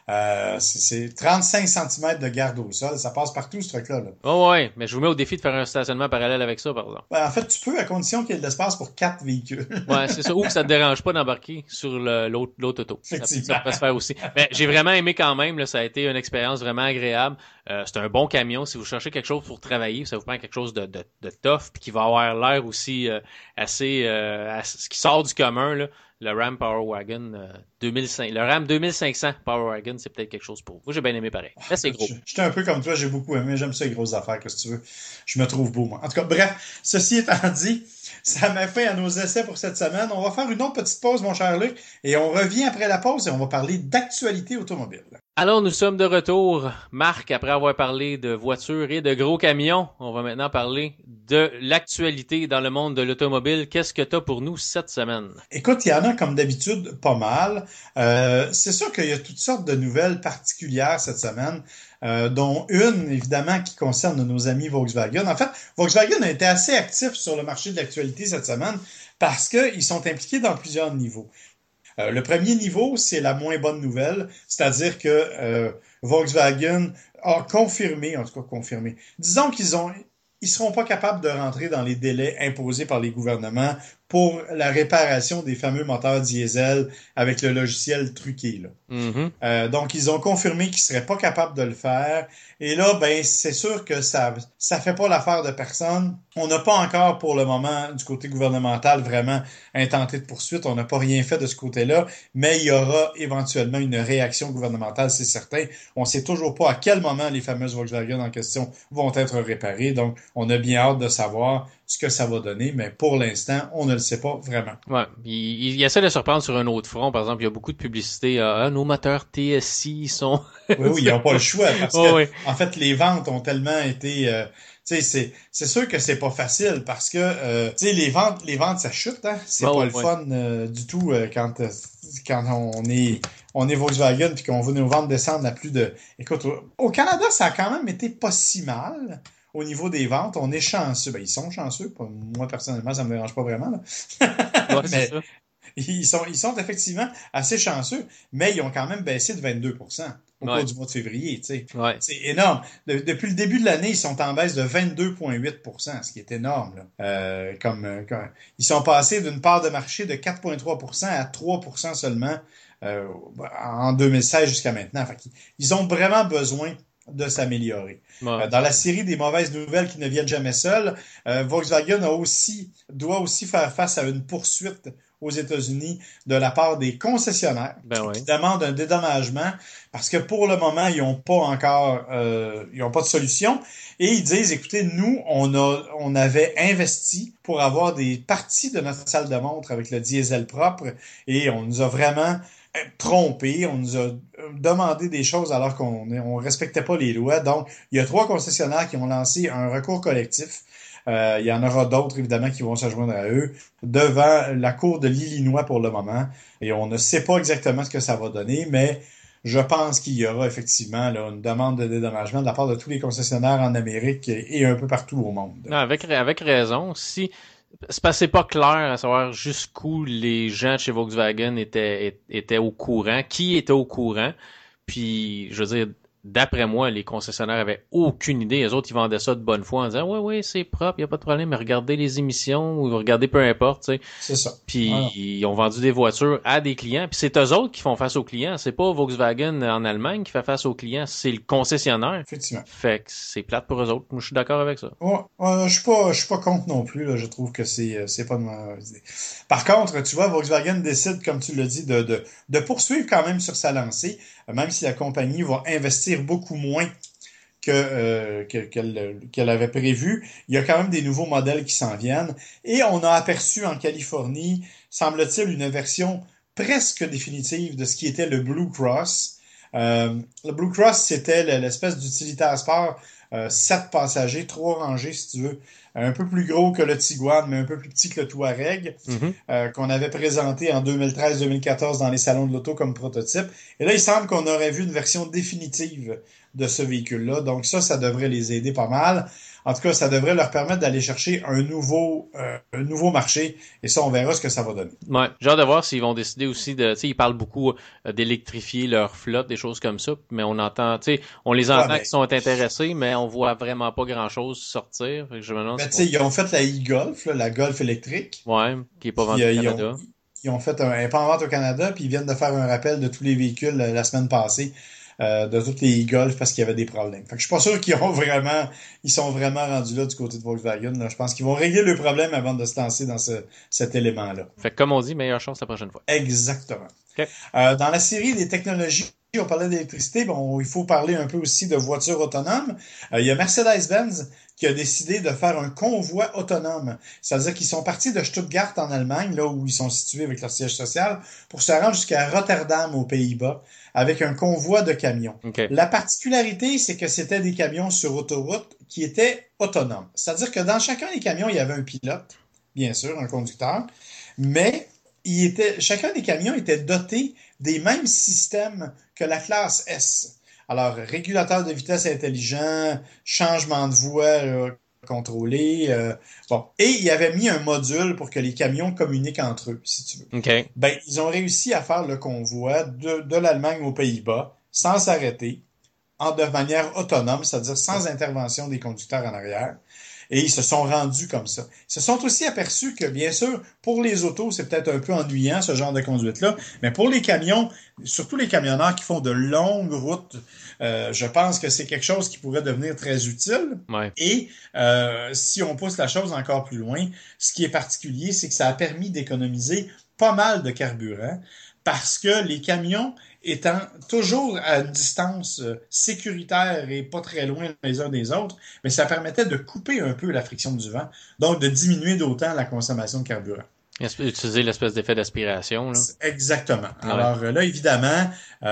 Euh, c'est, c'est trente-cinq centimètres de garde au sol. Ça passe partout, ce truc-là. Là. Oh ouais, mais je vous mets au défi de faire un stationnement parallèle avec ça, par exemple. Ben, en fait, tu peux, à condition qu'il y ait de l'espace pour quatre véhicules. Ouais, c'est ça. Ou que ça te dérange pas d'embarquer sur le, l'autre, l'autre auto. Ça, ça peut se faire aussi. Mais j'ai vraiment aimé quand même, là, ça a été une expérience vraiment agréable. Euh, c'est un bon camion. Si vous cherchez quelque chose pour travailler, ça vous prend quelque chose de, de, de tough puis qui va avoir l'air aussi euh, assez, euh, assez, ce qui sort du commun, là. Le Ram Power Wagon euh, deux mille cinq, le Ram deux mille cinq cents Power Wagon, c'est peut-être quelque chose pour vous. Moi, j'ai bien aimé pareil. Là, c'est gros. J'étais un peu comme toi, j'ai beaucoup aimé. J'aime ça, les grosses affaires, qu'est-ce que tu veux. Je me trouve beau, moi. En tout cas, bref, ceci étant dit, ça m'a fait à nos essais pour cette semaine. On va faire une autre petite pause, mon cher Luc, et on revient après la pause et on va parler d'actualité automobile. Alors, nous sommes de retour. Marc, après avoir parlé de voitures et de gros camions, on va maintenant parler de l'actualité dans le monde de l'automobile. Qu'est-ce que tu as pour nous cette semaine? Écoute, il y en a comme d'habitude pas mal. Euh, c'est sûr qu'il y a toutes sortes de nouvelles particulières cette semaine, euh, dont une, évidemment, qui concerne nos amis Volkswagen. En fait, Volkswagen a été assez actif sur le marché de l'actualité cette semaine parce qu'ils sont impliqués dans plusieurs niveaux. Euh, le premier niveau, c'est la moins bonne nouvelle, c'est-à-dire que euh, Volkswagen a confirmé, en tout cas confirmé, disons qu'ils ont, ils seront pas capables de rentrer dans les délais imposés par les gouvernements pour la réparation des fameux moteurs diesel avec le logiciel truqué, là. Mm-hmm. Euh, donc, ils ont confirmé qu'ils seraient pas capables de le faire. Et là, ben, c'est sûr que ça, ça fait pas l'affaire de personne. On n'a pas encore, pour le moment, du côté gouvernemental, vraiment intenté de poursuite. On n'a pas rien fait de ce côté-là. Mais il y aura éventuellement une réaction gouvernementale, c'est certain. On sait toujours pas à quel moment les fameuses Volkswagen en question vont être réparées. Donc, on a bien hâte de savoir ce que ça va donner, mais pour l'instant, on ne le sait pas vraiment. Ouais, il, il essaie de se reprendre sur un autre front. Par exemple, il y a beaucoup de publicité. Ah, nos moteurs T S I sont... oui, oui, ils n'ont pas le choix parce oh, que, oui. en fait, les ventes ont tellement été... Euh, tu sais, c'est, c'est sûr que c'est pas facile parce que, euh, tu sais, les ventes, les ventes, ça chute, hein. C'est oh, pas ouais, le fun euh, du tout euh, quand, euh, quand on est... on est Volkswagen puis qu'on voit nos ventes descendre à plus de... Écoute, au, au Canada, ça a quand même été pas si mal. Au niveau des ventes, on est chanceux. Ben, ils sont chanceux. Moi, personnellement, ça me dérange pas vraiment. Là. Ouais, mais c'est ça. ils sont, ils sont effectivement assez chanceux, mais ils ont quand même baissé de vingt-deux pour cent au ouais. cours du mois de février. T'sais. Ouais. C'est énorme. De, depuis le début de l'année, ils sont en baisse de vingt-deux virgule huit pour cent, ce qui est énorme. Là. Euh, comme, comme, ils sont passés d'une part de marché de quatre virgule trois pour cent à trois pour cent seulement euh, en deux mille seize jusqu'à maintenant. Fait qu'ils, ils ont vraiment besoin de s'améliorer. Ouais. Euh, dans la série des mauvaises nouvelles qui ne viennent jamais seules, euh, Volkswagen a aussi, doit aussi faire face à une poursuite aux États-Unis de la part des concessionnaires ben qui, ouais. qui demandent un dédommagement parce que pour le moment, ils n'ont pas encore, euh, ils n'ont pas de solution. Et ils disent, écoutez, nous, on a, on avait investi pour avoir des parties de notre salle de montre avec le diesel propre et on nous a vraiment trompé, on nous a demandé des choses alors qu'on on respectait pas les lois. Donc, il y a trois concessionnaires qui ont lancé un recours collectif. Euh, il y en aura d'autres, évidemment, qui vont se joindre à eux devant la Cour de l'Illinois pour le moment. Et on ne sait pas exactement ce que ça va donner, mais je pense qu'il y aura effectivement là, une demande de dédommagement de la part de tous les concessionnaires en Amérique et un peu partout au monde. Non, avec, avec raison. Si c'est parce que c'est pas clair à savoir jusqu'où les gens de chez Volkswagen étaient, étaient au courant, qui était au courant. Puis, je veux dire, d'après moi, les concessionnaires avaient aucune idée. Les autres, ils vendaient ça de bonne foi en disant « Ouais, ouais, c'est propre, il n'y a pas de problème, mais regardez les émissions ou regardez peu importe. » tu sais. C'est ça. Puis, voilà. Ils ont vendu des voitures à des clients. Puis, c'est eux autres qui font face aux clients. C'est pas Volkswagen en Allemagne qui fait face aux clients, c'est le concessionnaire. Effectivement. Fait que c'est plate pour eux autres. Moi, je suis d'accord avec ça. Ouais, ouais, je suis pas, je suis pas contre non plus. Là. Je trouve que c'est, c'est pas une mauvaise idée. Par contre, tu vois, Volkswagen décide, comme tu l'as dit, de, de, de poursuivre quand même sur sa lancée, même si la compagnie va investir beaucoup moins que, euh, que qu'elle, qu'elle avait prévu. Il y a quand même des nouveaux modèles qui s'en viennent. Et on a aperçu en Californie, semble-t-il, une version presque définitive de ce qui était le Blue Cross. Euh, le Blue Cross, c'était l'espèce d'utilitaire sport, euh, sept passagers, trois rangées si tu veux, un peu plus gros que le Tiguan, mais un peu plus petit que le Touareg, Mm-hmm. euh, qu'on avait présenté en deux mille treize deux mille quatorze dans les salons de l'auto comme prototype. Et là, il semble qu'on aurait vu une version définitive de ce véhicule-là. Donc ça, ça devrait les aider pas mal. En tout cas, ça devrait leur permettre d'aller chercher un nouveau, euh, un nouveau marché. Et ça, on verra ce que ça va donner. Ouais, j'ai hâte de voir s'ils vont décider aussi de, tu sais, ils parlent beaucoup euh, d'électrifier leur flotte, des choses comme ça, mais on entend, tu sais, on les entend Ouais, qui sont intéressés, mais on voit vraiment pas grand-chose sortir. Fait que je me demande ben, si tu sais, ils ont fait la e-Golf, là, la Golf électrique. ouais, qui est pas Puis vendu au euh, ils ont, Canada. ils ont fait un, elle est pas en vente au Canada, puis ils viennent de faire un rappel de tous les véhicules euh, la semaine passée, euh, de toutes les e-Golf parce qu'il y avait des problèmes. Fait que je suis pas sûr qu'ils ont vraiment, ils sont vraiment rendus là du côté de Volkswagen. Là. Je pense qu'ils vont régler le problème avant de se lancer dans ce, cet élément-là. Fait que comme on dit, meilleure chance la prochaine fois. Exactement. OK. Euh, dans la série des technologies, on parlait d'électricité, bon, il faut parler un peu aussi de voitures autonomes. Euh, il y a Mercedes-Benz qui a décidé de faire un convoi autonome. C'est-à-dire qu'ils sont partis de Stuttgart en Allemagne, là où ils sont situés avec leur siège social, pour se rendre jusqu'à Rotterdam aux Pays-Bas avec un convoi de camions. OK. La particularité, c'est que c'était des camions sur autoroute qui étaient autonomes. C'est-à-dire que dans chacun des camions, il y avait un pilote, bien sûr, un conducteur, mais il était, chacun des camions était doté des mêmes systèmes que la classe S. Alors, régulateur de vitesse intelligent, changement de voie là, contrôlé. Euh, bon. Et il avait mis un module pour que les camions communiquent entre eux, si tu veux. OK. Ben, ils ont réussi à faire le convoi de, de l'Allemagne aux Pays-Bas sans s'arrêter, en de manière autonome, c'est-à-dire sans intervention des conducteurs en arrière. Et ils se sont rendus comme ça. Ils se sont aussi aperçus que, bien sûr, pour les autos, c'est peut-être un peu ennuyant, ce genre de conduite-là, mais pour les camions, surtout les camionneurs qui font de longues routes, euh, je pense que c'est quelque chose qui pourrait devenir très utile. Ouais. Et euh, si on pousse la chose encore plus loin, ce qui est particulier, c'est que ça a permis d'économiser pas mal de carburant parce que les camions étant toujours à une distance sécuritaire et pas très loin les uns des autres, mais ça permettait de couper un peu la friction du vent, donc de diminuer d'autant la consommation de carburant. Utiliser l'espèce d'effet d'aspiration, là. Exactement. Ouais. Alors là, évidemment,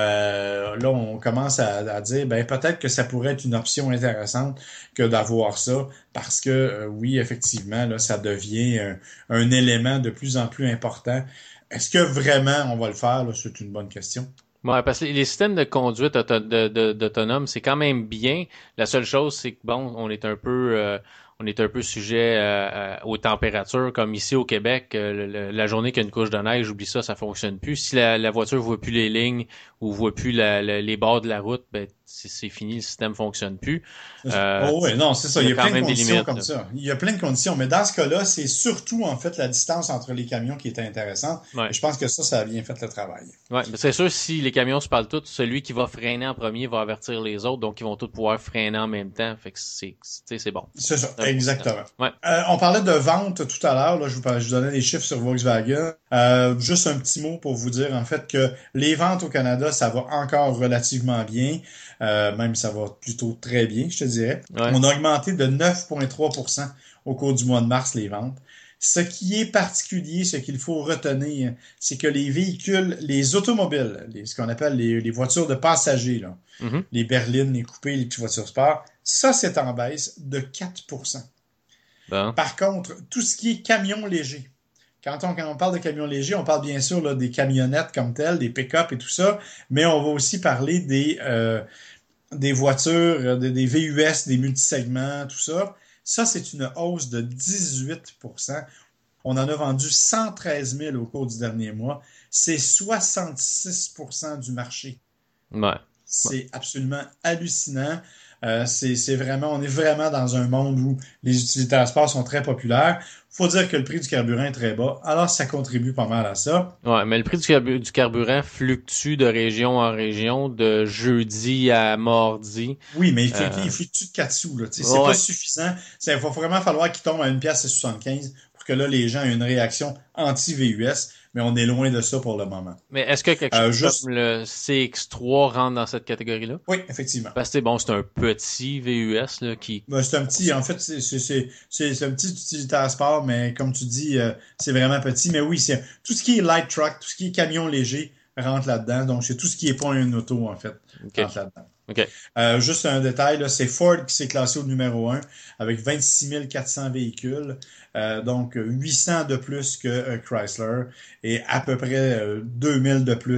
euh, là, on commence à, à dire, ben peut-être que ça pourrait être une option intéressante que d'avoir ça, parce que euh, oui, effectivement, là, ça devient un, un élément de plus en plus important. Est-ce que vraiment on va le faire? Là, c'est une bonne question. Ouais, parce que les systèmes de conduite auto de, de, d'autonome, c'est quand même bien. La seule chose, c'est que bon, on est un peu, euh, on est un peu sujet euh, aux températures, comme ici au Québec. Euh, le, la journée qu'il y a une couche de neige, oublie ça, ça fonctionne plus. Si la, la voiture voit plus les lignes ou voit plus la, la, les bords de la route, ben c'est, c'est fini, le système fonctionne plus. Euh, oh oui, non, c'est ça. Il y a, il y a plein de conditions limites, comme là. ça. Il y a plein de conditions, mais dans ce cas-là, c'est surtout en fait la distance entre les camions qui était intéressante. Ouais. Et je pense que ça, ça a bien fait le travail. Ouais, mais c'est sûr, si les camions se parlent tous, celui qui va freiner en premier va avertir les autres, donc ils vont tous pouvoir freiner en même temps. Fait que c'est, c'est, c'est bon. C'est ça, C'est exactement. Ouais. Euh, on parlait de vente tout à l'heure. Là, je vous parlais, je vous donnais les chiffres sur Volkswagen. Euh, juste un petit mot pour vous dire en fait que les ventes au Canada, ça va encore relativement bien. Euh, même ça va plutôt très bien, je te dirais. Ouais. On a augmenté de neuf virgule trois pour cent au cours du mois de mars les ventes. Ce qui est particulier, ce qu'il faut retenir, c'est que les véhicules, les automobiles, les, ce qu'on appelle les, les voitures de passagers, là, Mm-hmm. les berlines, les coupés, les petites voitures sport, ça c'est en baisse de quatre pour cent. Bon. Par contre, tout ce qui est camions légers, quand on, quand on parle de camions légers, on parle bien sûr là, des camionnettes comme telles, des pick-up et tout ça, mais on va aussi parler des, euh, des voitures, des, des V U S, des multisegments, tout ça. Ça, c'est une hausse de dix-huit pour cent. On en a vendu cent treize mille au cours du dernier mois. C'est soixante-six pour cent du marché. Ouais. C'est absolument hallucinant. Euh, c'est, c'est vraiment, on est vraiment dans un monde où les utilitaires sport sont très populaires. Faut dire que le prix du carburant est très bas, alors ça contribue pas mal à ça. Ouais, mais le prix du, carbu- du carburant fluctue de région en région, de jeudi à mardi. Oui, mais il, faut, Euh... il fluctue de quatre sous, là. Tu sais, c'est ouais. pas suffisant. Il va vraiment falloir qu'il tombe à une pièce et soixante-quinze pour que là, les gens aient une réaction anti-V U S. Mais on est loin de ça pour le moment. Mais est-ce que quelque Euh, chose juste- comme le C X trois rentre dans cette catégorie-là? Oui, effectivement. Parce que bon, c'est un petit V U S là, qui. Ben, c'est un petit, en fait, c'est, c'est, c'est, c'est, c'est un petit utilitaire sport, mais comme tu dis, euh, c'est vraiment petit. Mais oui, c'est tout ce qui est light truck, tout ce qui est camion léger rentre là-dedans. Donc, c'est tout ce qui est pas une auto, en fait, Okay. rentre là-dedans. OK. Euh, juste un détail, là, c'est Ford qui s'est classé au numéro un avec vingt-six mille quatre cents véhicules, euh, donc huit cents de plus que euh, Chrysler et à peu près euh, deux mille de plus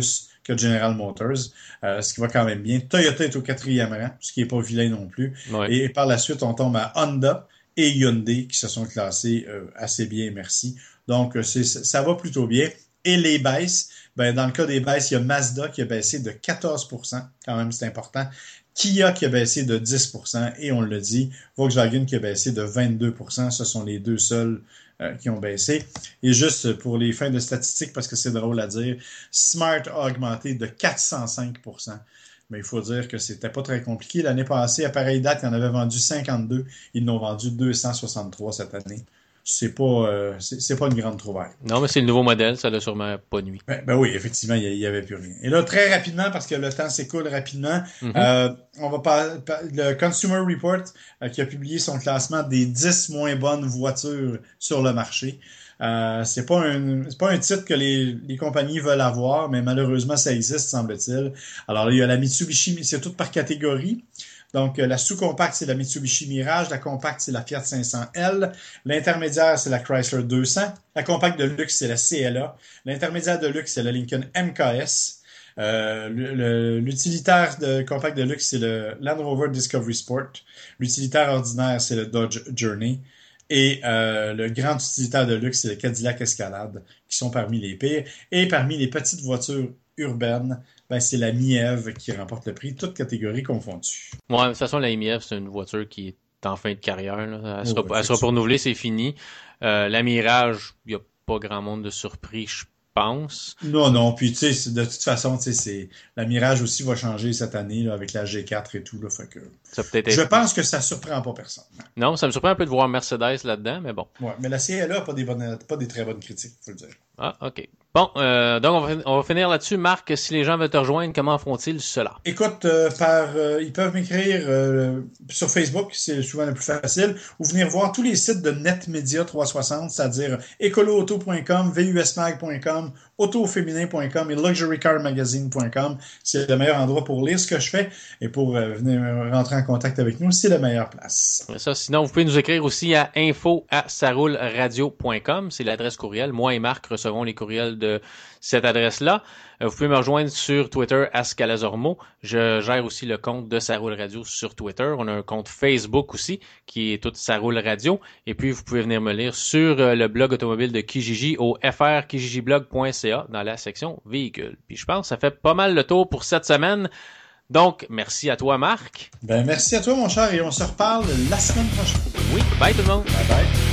que General Motors, euh, ce qui va quand même bien. Toyota est au quatrième rang, ce qui est pas vilain non plus. Ouais. Et, et par la suite, on tombe à Honda et Hyundai qui se sont classés euh, assez bien, merci. Donc, c'est, ça va plutôt bien. Et les baisses, ben, dans le cas des baisses, il y a Mazda qui a baissé de quatorze pour cent, quand même c'est important. Kia qui a baissé de dix pour cent et on le dit, Volkswagen qui a baissé de vingt-deux pour cent. Ce sont les deux seuls euh, qui ont baissé. Et juste pour les fins de statistiques, parce que c'est drôle à dire, Smart a augmenté de quatre cent cinq pour cent. Mais il faut dire que c'était pas très compliqué. L'année passée, à pareille date, ils en avaient vendu cinquante-deux. Ils en ont vendu deux cent soixante-trois cette année. C'est pas, euh, c'est, c'est pas une grande trouvaille. Non, mais c'est le nouveau modèle, ça l'a sûrement pas nuit. Ben, ben oui, effectivement, il y avait plus rien. Et là, très rapidement, parce que le temps s'écoule rapidement, mm-hmm. euh, on va pas, le Consumer Report euh, qui a publié son classement des dix moins bonnes voitures sur le marché. Euh, c'est pas un, c'est pas un titre que les, les compagnies veulent avoir, mais malheureusement, ça existe, semble-t-il. Alors là, il y a la Mitsubishi, c'est tout par catégorie. Donc, la sous-compacte, c'est la Mitsubishi Mirage. La compacte, c'est la Fiat cinq cents L. L'intermédiaire, c'est la Chrysler deux cents. La compacte de luxe, c'est la C L A. L'intermédiaire de luxe, c'est la Lincoln M K S. Euh, le, le, l'utilitaire de compacte de luxe, c'est le Land Rover Discovery Sport. L'utilitaire ordinaire, c'est le Dodge Journey. Et euh, le grand utilitaire de luxe, c'est le Cadillac Escalade, qui sont parmi les pires. Et parmi les petites voitures urbaines, ben, c'est la Mièvre qui remporte le prix, toutes catégories confondues. Ouais, de toute façon, la Mièvre, c'est une voiture qui est en fin de carrière. Là. Elle, sera, oh, elle sera pas renouvelée, c'est fini. Euh, la Mirage, il n'y a pas grand monde de surpris, je pense. Non, non, puis tu sais, de toute façon, tu sais, c'est la Mirage aussi va changer cette année là, avec la G quatre et tout. Là, fait que ça peut-être je être... pense que ça surprend pas personne. Non, ça me surprend un peu de voir Mercedes là-dedans, mais bon. Ouais, mais la C L A n'a pas des bonnes, pas des très bonnes critiques, faut le dire. Ah, ok. Bon, euh, donc on va, on va finir là-dessus. Marc, si les gens veulent te rejoindre, comment font-ils cela? Écoute, euh, par, euh, ils peuvent m'écrire euh, sur Facebook, c'est souvent le plus facile, ou venir voir tous les sites de NetMedia trois cent soixante, c'est-à-dire écoloauto point com, v u s mag point com, autoféminin point com et luxury car magazine point com. C'est le meilleur endroit pour lire ce que je fais et pour euh, venir rentrer en contact avec nous. C'est la meilleure place. Ça, sinon, vous pouvez nous écrire aussi à info arobase ça roule radio point com. C'est l'adresse courriel. Moi et Marc recevrons les courriels de cette adresse-là. Vous pouvez me rejoindre sur Twitter à Scalazormo. Je gère aussi le compte de Ça roule radio sur Twitter. On a un compte Facebook aussi qui est tout Ça roule radio. Et puis, vous pouvez venir me lire sur le blog automobile de Kijiji au f r kijiji blog point c a dans la section véhicules. Puis je pense que ça fait pas mal le tour pour cette semaine. Donc, merci à toi, Marc. Ben, merci à toi, mon cher, et on se reparle la semaine prochaine. Oui, bye tout le monde. Bye bye.